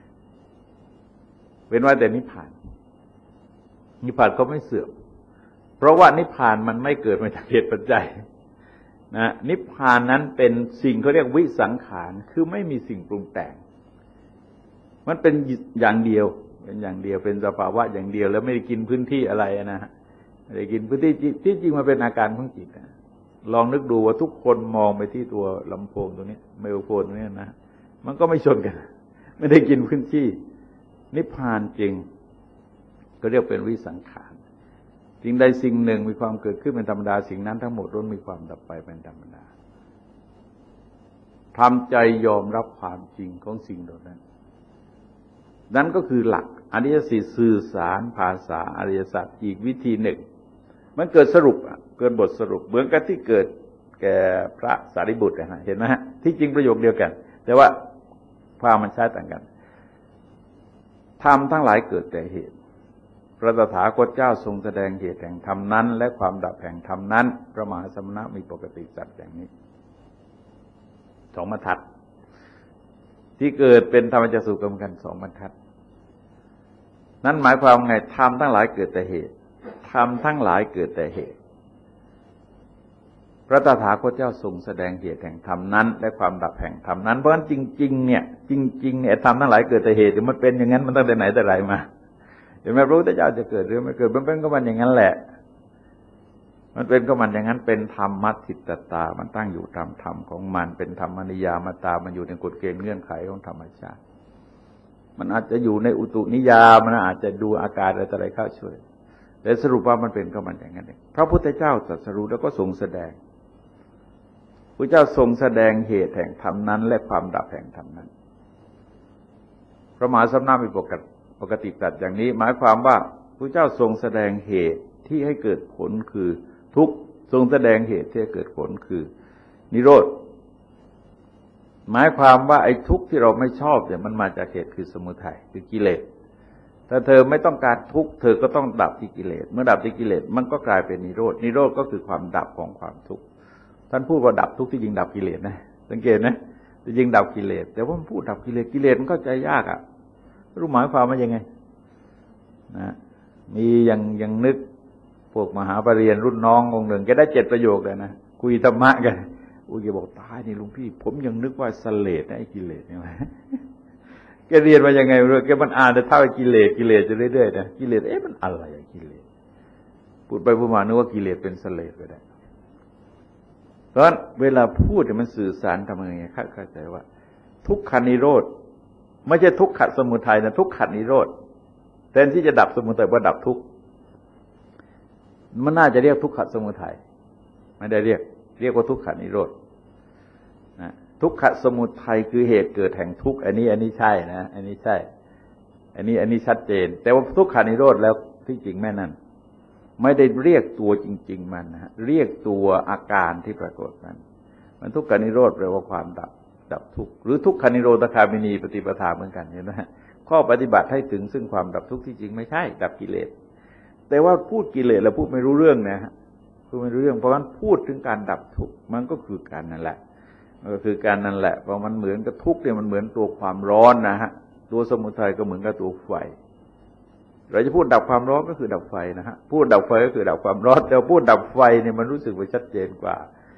เว้นไว้แต่นิพพานเขาไม่เสื่อมเพราะว่านิพพานมันไม่เกิดมาจากเหตุปัจจัยนะนิพพานนั้นเป็นสิ่งเขาเรียกวิสังขารคือไม่มีสิ่งปรุงแต่งมันเป็นอย่างเดียวเป็นสภาวะอย่างเดียวแล้วไม่ได้กินพื้นที่อะไรนะฮะไม่ได้กินพื้นที่ที่จริงมันเป็นอาการของจิตนะลองนึกดูว่าทุกคนมองไปที่ตัวลำโพงตัวนี้ไมโครโฟนตัวนี้นะมันก็ไม่ชนกันไม่ได้กินพื้นที่นิพพานจริงก็เรียกเป็นวิสังขารสิ่งใดสิ่งหนึ่งมีความเกิดขึ้นเป็นธรรมดาสิ่งนั้นทั้งหมดล้วนมีความดับไปเป็นธรรมดาทำใจยอมรับความจริงของสิ่งเหล่านั้นนั่นก็คือหลักอริยสัจสื่อสารภาษาอริยสัจอีกวิธีหนึ่งมันเกิดสรุปเกิดบทสรุปเหมือนกับที่เกิดแก่พระสารีบุตรนะเห็นไหมฮะที่จริงประโยคเดียวกันแต่ว่าความมันใช้ต่างกันธรรมทั้งหลายเกิดแต่เหตุพระตถาคตเจ้าทรงแสดงเหตุแห่งธรรมนั้นและความดับแห่งธรรมนั้นพระมหาสมณะมีปกติสัตว์อย่างนี้2 บรรทัดที่เกิดเป็นธรรมจักสุกรรมกัน2 บรรทัดนั้นหมายความไงธรรมทั้งหลายเกิดแต่เหตุธรรมทั้งหลายเกิดแต่เหตุพระตถาคตเจ้าทรงแสดงเหตุแห่งธรรมนั้นและความดับแห่งธรรมนั้นเพราะฉะนั้นจริงๆเนี่ยธรรมทั้งหลายเกิดแต่เหตุมันเป็นอย่างนั้นมันตั้งแต่ไหนแต่ไรมาเห็นไหมพระพุทธเจ้าจะเกิดหรือไม่เกิดมันเป็นก็มันอย่างนั้นแหละมันเป็นก็มันอย่างนั้นเป็นธรรมมัตถิตตามันตั้งอยู่ตามธรรมของมันเป็นธรรมนิยามตามันอยู่ในกฎเกณฑ์เงื่อนไขของธรรมชาติมันอาจจะอยู่ในอุตุนิยามมันอาจจะดูอาการอะไรเข้าช่วยแต่สรุปว่ามันเป็นก็มันอย่างนั้นเองพระพุทธเจ้าตรัสรู้แล้วก็ทรงแสดงพระเจ้าทรงแสดงเหตุแห่งธรรมนั้นและความดับแห่งธรรมนั้นพระมหาสมณะมีปกติตรัสอย่างนี้หมายความว่าพระเจ้าทรงแสดงเหตุที่ให้เกิดผลคือทุกข์ทรงแสดงเหตุที่ให้เกิดผลคือนิโรธหมายความว่าไอ้ทุกข์ที่เราไม่ชอบเนี่ยมันมาจากเหตุคือสมุทัยคือกิเลสถ้าเธอไม่ต้องการทุกข์เธอก็ต้องดับที่กิเลสเมื่อดับที่กิเลสมันก็กลายเป็นนิโรธนิโรธก็คือความดับของความทุกข์ท่านพูดว่าดับทุกข์ที่จริงดับกิเลสนะสังเกตนะที่จริงดับกิเลสแต่ว่ามันพูดดับกิเลสกิเลสมันเข้าใจยากอ่ะรู้หมายความว่ายังไงนะมียังนึกพวกมหาปรริญญารุ่นน้ององค์หนึ่งแกได้7 ประโยคเลยนะคุยธรรมะกันแกบอกตายนี่ลุงพี่ผมยังนึกว่าสเลดนะไอ้กิเลสเนี่ยแกเรียนมายังไงแกมันอ่านแต่เท่ากิเลสจะเรื่อยๆนะกิเลสมันอะไรอะกิเลสพูดไปพูดมานึกว่ากิเลสเป็นสเลดก็ได้เพราะฉะนั้นเวลาพูดมันสื่อสารทำยังไงเข้าใจว่าทุกขันนิโรธไม่ใช่ทุกขัดสมุทัยนะทุกขัดนิโรธแทนที่จะดับสมุทัยว่าดับทุกข์มันน่าจะเรียกทุกขัดสมุทัยไม่ได้เรียกว่าทุกขัดนิโรธนะทุกขัดสมุทัยคือเหตุเกิดแห่งทุกข์อันนี้ใช่นะอันนี้ใช่อันนี้ชัดเจนแต่ว่าทุกขัดนิโรธแล้วที่จริงแม่นั่นไม่ได้เรียกตัวจริงๆมันนะเรียกตัวอาการที่ปรากฏมันทุกขัดนิโรธแปลว่าความดับทุกข์หรือทุกขัดนิโรธคามินีปฏิปทาเหมือนกันเห็นไหมข้อปฏิบัติให้ถึงซึ่งความดับทุกข์ที่จริงไม่ใช่ดับกิเลสแต่ว่าพูดกิเลสแล้วพูดไม่รู้เรื่องนะฮะพูดไม่รู้เรื่องเพราะงั้นพูดถึงการดับทุกข์มันก็คือการนั่นแหละมันก็คือการนั่นแหละเพราะมันเหมือนกับทุกข์เนี่ยมันเหมือนตัวความร้อนนะฮะตัวสมุทัยก็เหมือนกับตัวไฟเราจะพูดดับความร้อนก็คือดับไฟนะฮะพูดดับไฟก็คือดับความร้อนแต่พูดดับไฟเนี่ยมันรู้สึกว่าชัดเจนกว่า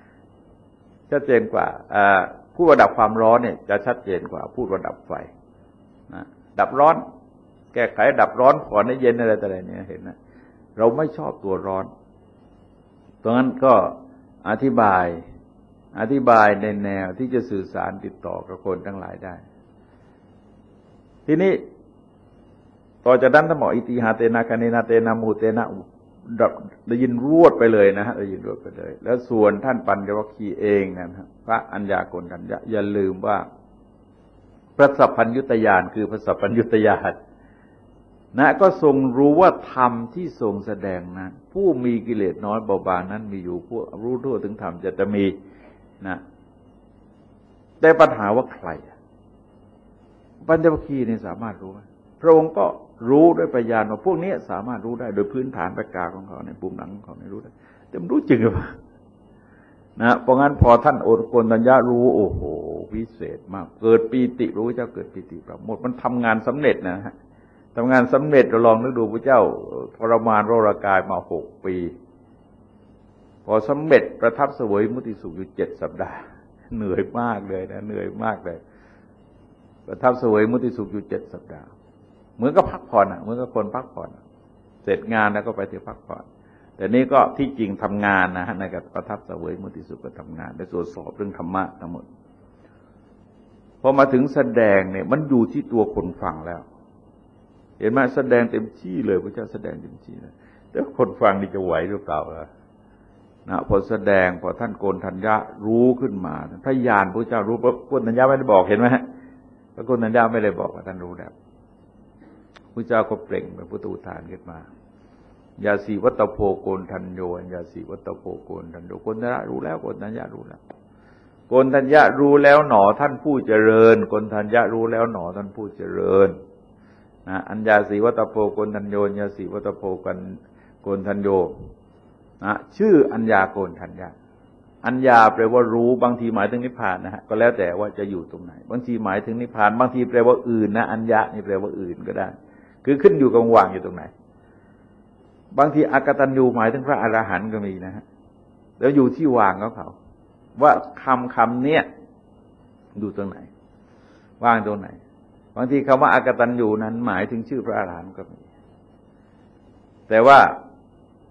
พูดว่าดับความร้อนเนี่ยจะชัดเจนกว่าพูดว่าดับไฟนะดับร้อนแก้ไขดับร้อนผ่อนให้เย็นอะไรต่ออะไรเนี่ยเห็นนะเราไม่ชอบตัวร้อนตรงนั้นก็อธิบายในแนวที่จะสื่อสารติดต่อกับคนทั้งหลายได้ทีนี้ต่อจากนั้นท่านบอกอิติหาเตนะคเนนะเตนะมูเตนะได้ยินรวดไปเลยนะฮะได้ยินรวดไปเลยแล้วส่วนท่านปัญจวัคคีย์เองนะพระอัญญาโกณฑัญญะอย่าลืมว่าพระสัพพัญญุตญาณคือพระสัพพัญญุตญาณนะก็ทรงรู้ว่าธรรมที่ทรงแสดงนั้นผู้มีกิเลสน้อยเบาบางนั้นมีอยู่ผู้รู้ทั่วถึงธรรมจะมีนะแต่ปัญหาว่าใครปัญจวัคคีย์นี่สามารถรู้พระองค์ก็รู้ด้วยปัญญาว่าพวกนี้สามารถรู้ได้โดยพื้นฐานประกาของเขาในปุ่มหลังของเขาไม่รู้ได้แต่มันรู้จริงหรือเปล่านะเพราะงั้นพอท่านโอโกณฑัญญะรู้โอ้โหวิเศษมากเกิดปีติรู้เจ้าเกิดปีติปราโมทย์มันทำงานสำเร็จนะฮะทำงานสำเร็จเราลองนึกดูพระเจ้าทรมานโรคกายมา6 ปีพอสำเร็จประทับเสวยมุติสุขอยู่7 สัปดาห์เหนื่อยมากเลยนะเหนื่อยมากเลยประทับเสวยมุติสุขอยู่7 สัปดาห์เหมือนกับพักผ่อนเหมือนกับคนพักผ่อนเสร็จงานแล้วก็ไปเที่ยวพักผ่อนแต่นี้ก็ที่จริงทำงานนะฮะในการประทับเสวยมุติสุขก็ทำงานได้ตรวจสอบเรื่องธรรมะทั้งหมดพอมาถึงแสดงเนี่ยมันอยู่ที่ตัวคนฟังแล้วเห็นไหมแสดงเต็มที่เลยพระเจ้าแสดงเต็มที่เลยแต่คนฟังนี่จะไหวหรือเปล่านะพอแสดงพอท่านโกณฑัญญะรู้ขึ้นมาพระญาณพระเจ้ารู้พระโกณฑัญญะไม่ได้บอกเห็นไหมพระโกณฑัญญะไม่ได้บอกว่าท่านรู้แล้วพระเจ้าก็เปล่งเป็นพุทธอุทานขึ้นมายาสีวัตโพโกณฑัญโยยาสีวัตโพโกณฑัญโยโกณฑัญญะรู้แล้วโกณฑัญญะรู้แล้วโกณฑัญญะรู้แล้วหนอท่านผู้เจริญโกณฑัญญะรู้แล้วหนอท่านผู้เจริญนะอัญญาสีวัตโพโกณฑัญโยยาสีวัตโพกันโกณฑัญโยนะชื่ออัญญาโกณฑัญญะอัญญาแปลว่ารู้บางทีหมายถึงนิพพานนะฮะก็แล้วแต่ว่าจะอยู่ตรงไหนบางทีหมายถึงนิพพานบางทีแปลว่าอื่นนะอัญญะนี่แปลว่าอื่นก็ได้คือขึ้นอยู่กับวางอยู่ตรงไหนบางทีอกตัญญูหมายถึงพระอรหันต์ก็มีนะฮะแล้วอยู่ที่วางของเขาว่าคำเนี้ยอยู่ตรงไหนวางตรงไหนบางทีคำว่าอกตัญญูนั้นหมายถึงชื่อพระอรหันต์ก็มีแต่ว่า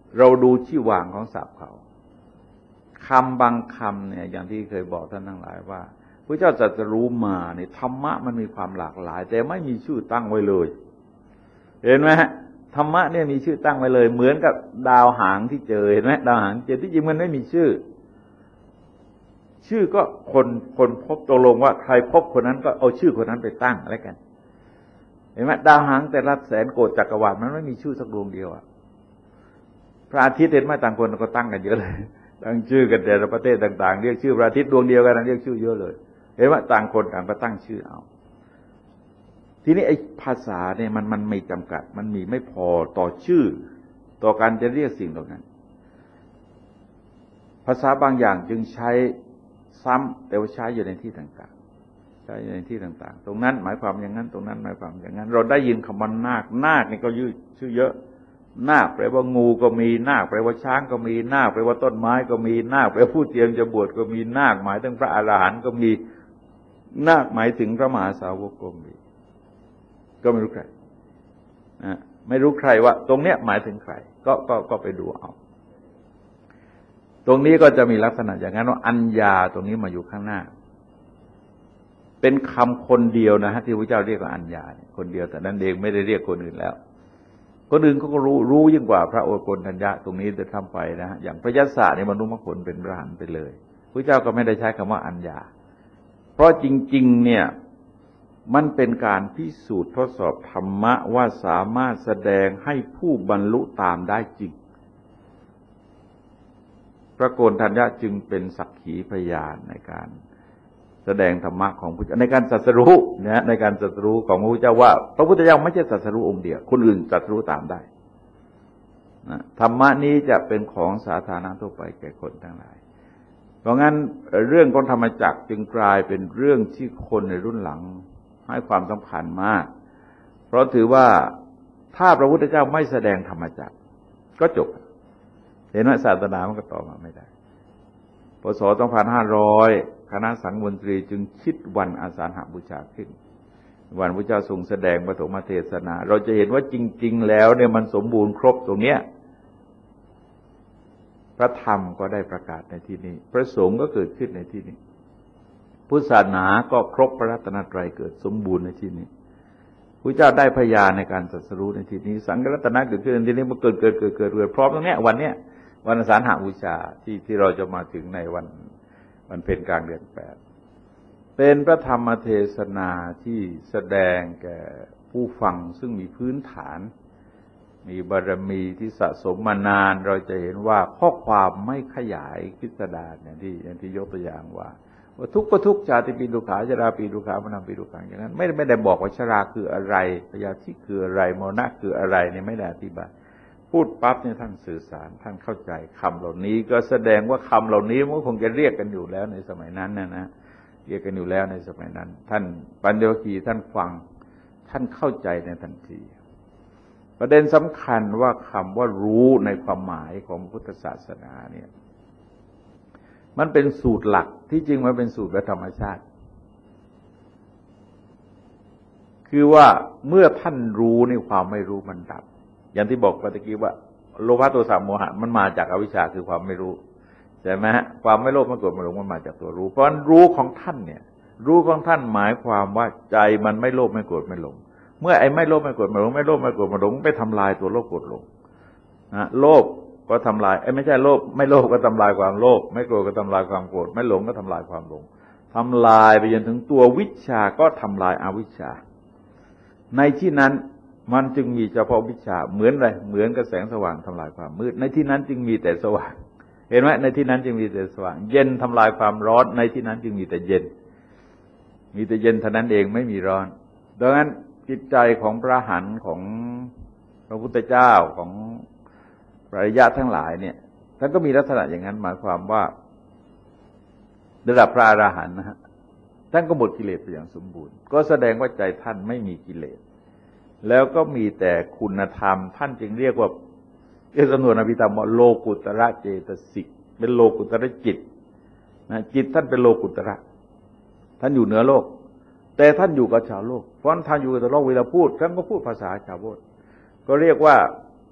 เราดูที่วางของศัพท์เขาคำบางคำเนี่ยอย่างที่เคยบอกท่านทั้งหลายว่าพระเจ้าตรัสรู้มาเนี่ยธรรมะมันมีความหลากหลายแต่ไม่มีชื่อตั้งไว้เลยเห็นไหมธรรมะเนี่ยมีชื่อตั้งไว้เลยเหมือนกับดาวหางที่เจอเห็นไหมดาวหางเจอที่จริงมันไม่มีชื่อก็คนพบตกลงว่าใครพบคนนั้นก็เอาชื่อคนนั้นไปตั้งอะไรกันเห็นไหมดาวหางแต่ละแสนโกฏจักรวาลมันไม่มีชื่อสักดวงเดียวอ่ะพระอาทิตย์เห็นไหมต่างคนก็ตั้งกันเยอะเลยตั้งชื่อกันแต่ละประเทศต่างๆเรียกชื่อพระอาทิตย์ดวงเดียวกันเรียกชื่อเยอะเลยเห็นไหมต่างคนต่างก็ตั้งชื่อเอาทีนี้ไอ้ภาษาเนี่ยมันไม่จำกัดมันมีไม่พอต่อชื่อต่อการจะเรียกสิ่งเหล่านั้นภาษาบางอย่างจึงใช้ซ้ำแต่ว่าใช้อยู่ในที่ต่างๆใช้อยู่ในที่ต่างๆตรงนั้นหมายความอย่างนั้นตรงนั้นหมายความอย่างนั้นเราได้ยินคำว่านาคนี่ก็ชื่อเยอะนาคแปลว่างูก็มีนาคแปลว่าช้างก็มีนาคแปลว่าต้นไม้ก็มีนาคแปลว่าผู้เตรียมจะบวชก็มีนาคหมายถึงพระอรหันต์ก็มีนาคหมายถึงพระมหาสาวกก็มีก็ไม่รู้ใครไม่รู้ใครว่าตรงเนี้ยหมายถึงใครก็ไปดูเอาตรงนี้ก็จะมีลักษณะอย่างนั้นว่าอัญญาตรงนี้มาอยู่ข้างหน้าเป็นคำคนเดียวนะฮะที่พระเจ้าเรียกว่าอัญญาคนเดียวแต่นั้นเองไม่ได้เรียกคนอื่นแล้วคนอื่นเขาก็รู้ยิ่งกว่าพระโอษฐ์โกณฑัญญะตรงนี้จะทำไปนะฮะอย่างพระยัสสะเนี่ยบรรลุมรรคผลเป็นพระอรหันต์ไปเลยพระเจ้าก็ไม่ได้ใช้คำว่าอัญญาเพราะจริงๆเนี่ยมันเป็นการพิสูจน์ทดสอบธรรมะว่าสามารถแสดงให้ผู้บรรลุตามได้จริงพระโกณฑัญญะจึงเป็นสักขีพยานในการแสดงธรรมะของพระเจ้าในการตรัสรู้นะในการตรัสรู้ของพระพุทธเจ้าว่าพระพุทธเจ้าไม่ใช่ตรัสรู้องค์เดียวคนอื่นตรัสรู้ตามได้นะธรรมะนี้จะเป็นของสาธารณะทั่วไปแก่คนทั้งหลายเพราะงั้นเรื่องของธรรมจักรจึงกลายเป็นเรื่องที่คนในรุ่นหลังให้ความสำคัญมากเพราะถือว่าถ้าพระพุทธเจ้าไม่แสดงธรรมจักรก็จบเห็นว่าศาสนามันก็ต่อมาไม่ได้พ.ศ. 2500คณะสังฆมนตรีจึงคิดวันอาสาฬหบูชาขึ้นวันพระเจ้าทรงแสดงปฐมเทศนาเราจะเห็นว่าจริงๆแล้วเนี่ยมันสมบูรณ์ครบตรงเนี้ยพระธรรมก็ได้ประกาศในที่นี้พระสงฆ์ก็เกิดขึ้นในที่นี้พุทธศาสนาก็ครบพระรัตนตรัยเกิดสมบูรณ์ในที่นี้พระเจ้าได้พยานในการตรัสรู้ในที่นี้สังฆรัตนะเกิดขึ้นในที่นี้มันเกิดพร้อมตรงเนี้ยวันเนี้ยวันอาสาฬหบูชาที่เราจะมาถึงในวันเพ็ญกลางเดือน8เป็นพระธรรมเทศนาที่แสดงแก่ผู้ฟังซึ่งมีพื้นฐานมีบารมีที่สะสมมานานเราจะเห็นว่าข้อความไม่ขยายพิสดารอย่างที่ยกตัวอย่างว่าทุกข์ก็ทุกข์ชาติปีดุขาชราปีดุขามรณะปีดุขังอย่างนั้นไม่ได้บอกว่าชราคืออะไรพยาธิคืออะไรมรณะคืออะไรเนี่ยไม่ได้อธิบายพูดปั๊บเนี่ยท่านสื่อสารท่านเข้าใจคำเหล่านี้ก็แสดงว่าคำเหล่านี้มันคงจะเรียกกันอยู่แล้วในสมัยนั้นนะเรียกกันอยู่แล้วในสมัยนั้นท่านปัญญวคีท่านฟังท่านเข้าใจในทันทีประเด็นสำคัญว่าคำว่ารู้ในความหมายของพุทธศาสนาเนี่ยมันเป็นสูตรหลักที่จริงมันเป็นสูตรแบบธรรมชาติคือว่าเมื่อท่านรู้ในความไม่รู้มันดับอย่างที่บอกเมื่อกี้ว่าโลภะโทสะโมหะมันมาจากอวิชชาคือความไม่รู้ใช่ไหมฮะความไม่โลภไม่โกรธไม่หลงมันมาจากตัวรู้เพราะฉะนั้นรู้ของท่านเนี่ยรู้ของท่านหมายความว่าใจมันไม่โลภไม่โกรธไม่หลงเมื่อไอ้ไม่โลภไม่โกรธไม่หลงไม่โลภไม่โกรธไม่หลงไปทำลายตัวโลภโกรธหลงนะโลภก็ทำลายไม่ใช่โลภไม่โลภก็ทำลายความโลภไม่โกรธก็ทำลายความโกรธไม่หลงก็ทำลายความหลงทำลายไปจนถึงตัววิชชาก็ทำลายอวิชชาในที่นั้นมันจึงมีเฉพาะวิชชาเหมือนอะไรเหมือนกับแสงสว่างทำลายความมืดในที่นั้นจึงมีแต่สว่างเห็นไหมในที่นั้นจึงมีแต่สว่างเย็นทำลายความร้อนในที่นั้นจึงมีแต่เย็นเท่านั้นเองไม่มีร้อนดังนั้นจิตใจของพระอรหันต์ของพระพุทธเจ้าของพระอริยะทั้งหลายเนี่ยท่านก็มีลักษณะอย่างนั้นหมายความว่าระดับพระอรหันต์นะฮะท่านก็หมดกิเลสไปอย่างสมบูรณ์ก็แสดงว่าใจท่านไม่มีกิเลสแล้วก็มีแต่คุณธรรมท่านจึงเรียกว่าสำนวนอภิธรรมว่าโลกุตระเจตสิกเป็นโลกุตระจิตนะจิตท่านเป็นโลกุตระท่านอยู่เหนือโลกแต่ท่านอยู่กับชาวโลกเพราะท่านอยู่กับโลกเวลาพูดท่านก็พูดภาษาชาวโลกก็เรียกว่า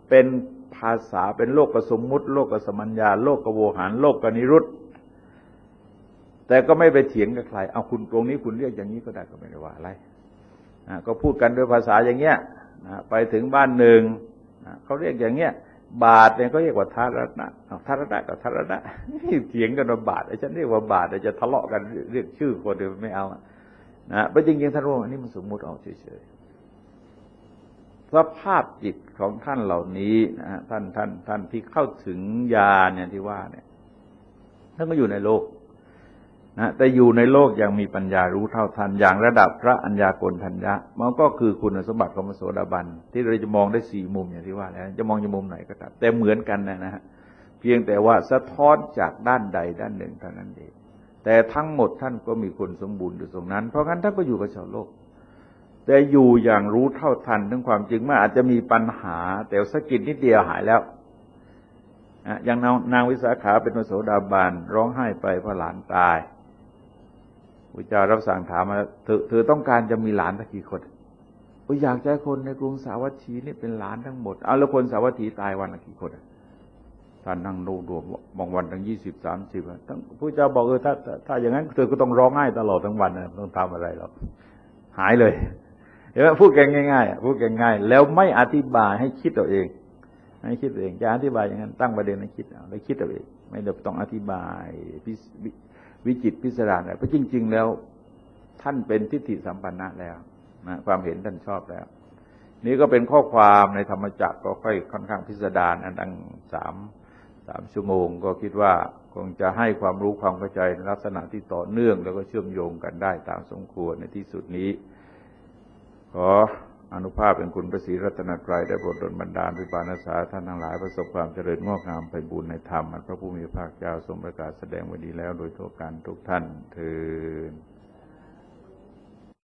เป็นภาษาเป็นโลกสมมุติโลกสมัญญาโลกโวหารโลกนิรุตแต่ก็ไม่ไปเถียงกับใครเอาคุณตรงนี้คุณเรียกอย่างนี้ก็ได้ก็ไม่ได้ว่าอะไรก็พูดกันด้วยภาษาอย่างเงี้ยไปถึงบ้านหนึ่งเขาเรียกอย่างเงี้ยบาทเนี่ยเขาเรียกว่าทารณะทารณะกับทารณะเถียงกันว่าบาทไอ้ฉันเรียกว่าบาทจะทะเลาะกันเรียกชื่อคนเดียวไม่เอาเพราะจริงๆท่านรู้ว่าอันนี้มันสมมุติเอาเฉยๆสภาพจิตของท่านเหล่านี้นะท่านที่เข้าถึงญาณเนี่ยที่ว่าเนี่ยท่านก็อยู่ในโลกแต่อยู่ในโลกยังมีปัญญารู้เท่าทันอย่างระดับพระอัญญาโกณฑัญญะมันก็คือคุณสมบัติของพระโสดาบันที่เราจะมองได้สี่มุมอย่างที่ว่าแล้วจะมองจากมุมไหนก็ตามแต่เหมือนกันนะฮะเพียงแต่ว่าสะท้อนจากด้านใดด้านหนึ่งเท่านั้นเองแต่ทั้งหมดท่านก็มีคุณสมบูรณ์อยู่ตรงนั้นเพราะงั้นท่านก็อยู่กับชาวโลกแต่อยู่อย่างรู้เท่าทันทั้งความจริงว่าอาจจะมีปัญหาแต่สะกิดนิดเดียวหายแล้วอย่างนางวิสาขาเป็นพระโสดาบันร้องไห้ไปเพราะหลานตายพระเจ้ารับสั่งถามมาเธอต้องการจะมีหลานสักกี่คนอยากจะให้คนในกรุงสาวัตถีนี่เป็นหลานทั้งหมดเอาแล้วคนสาวัตถีตายวันละกี่คนท่านนั่งดูบางวันตั้ง20-30ทั้งพระเจ้าบอกถ้าอย่างนั้นเธอก็ต้องร้องไห้ตลอดทั้งวันนะต้องทำอะไรหรอกหายเลยเห็นไหมพูดกันง่ายๆพูดกันง่ายแล้วไม่อธิบายให้คิดเอาเองให้คิดเองจะอธิบายอย่างนั้นตั้งประเด็นให้คิดเอาแล้วคิดเอาเองไม่ต้องอธิบายวิจิตรพิสดารอะไรเพราะจริงๆแล้วท่านเป็นทิฏฐิสัมปันนะแล้วนะความเห็นท่านชอบแล้วนี่ก็เป็นข้อความในธรรมจักรก็ค่อนข้างพิสดารอันตั้ง3 ชั่วโมงก็คิดว่าคงจะให้ความรู้ความเข้าใจในลักษณะที่ต่อเนื่องแล้วก็เชื่อมโยงกันได้ตามสมควรในที่สุดนี้ขออนุภาพเป็นคุณพระศรีรัตนตรัยได้โปรดดลบันดาลวิปานสาท่านทั้งหลายประสบความเจริญงอกงามไปบูรณนธรรมอันพระผู้มีพระภาคเจ้าทรงประกาศแสดงไว้ดีแล้วโดยทั่วกันทุกท่านเทอญ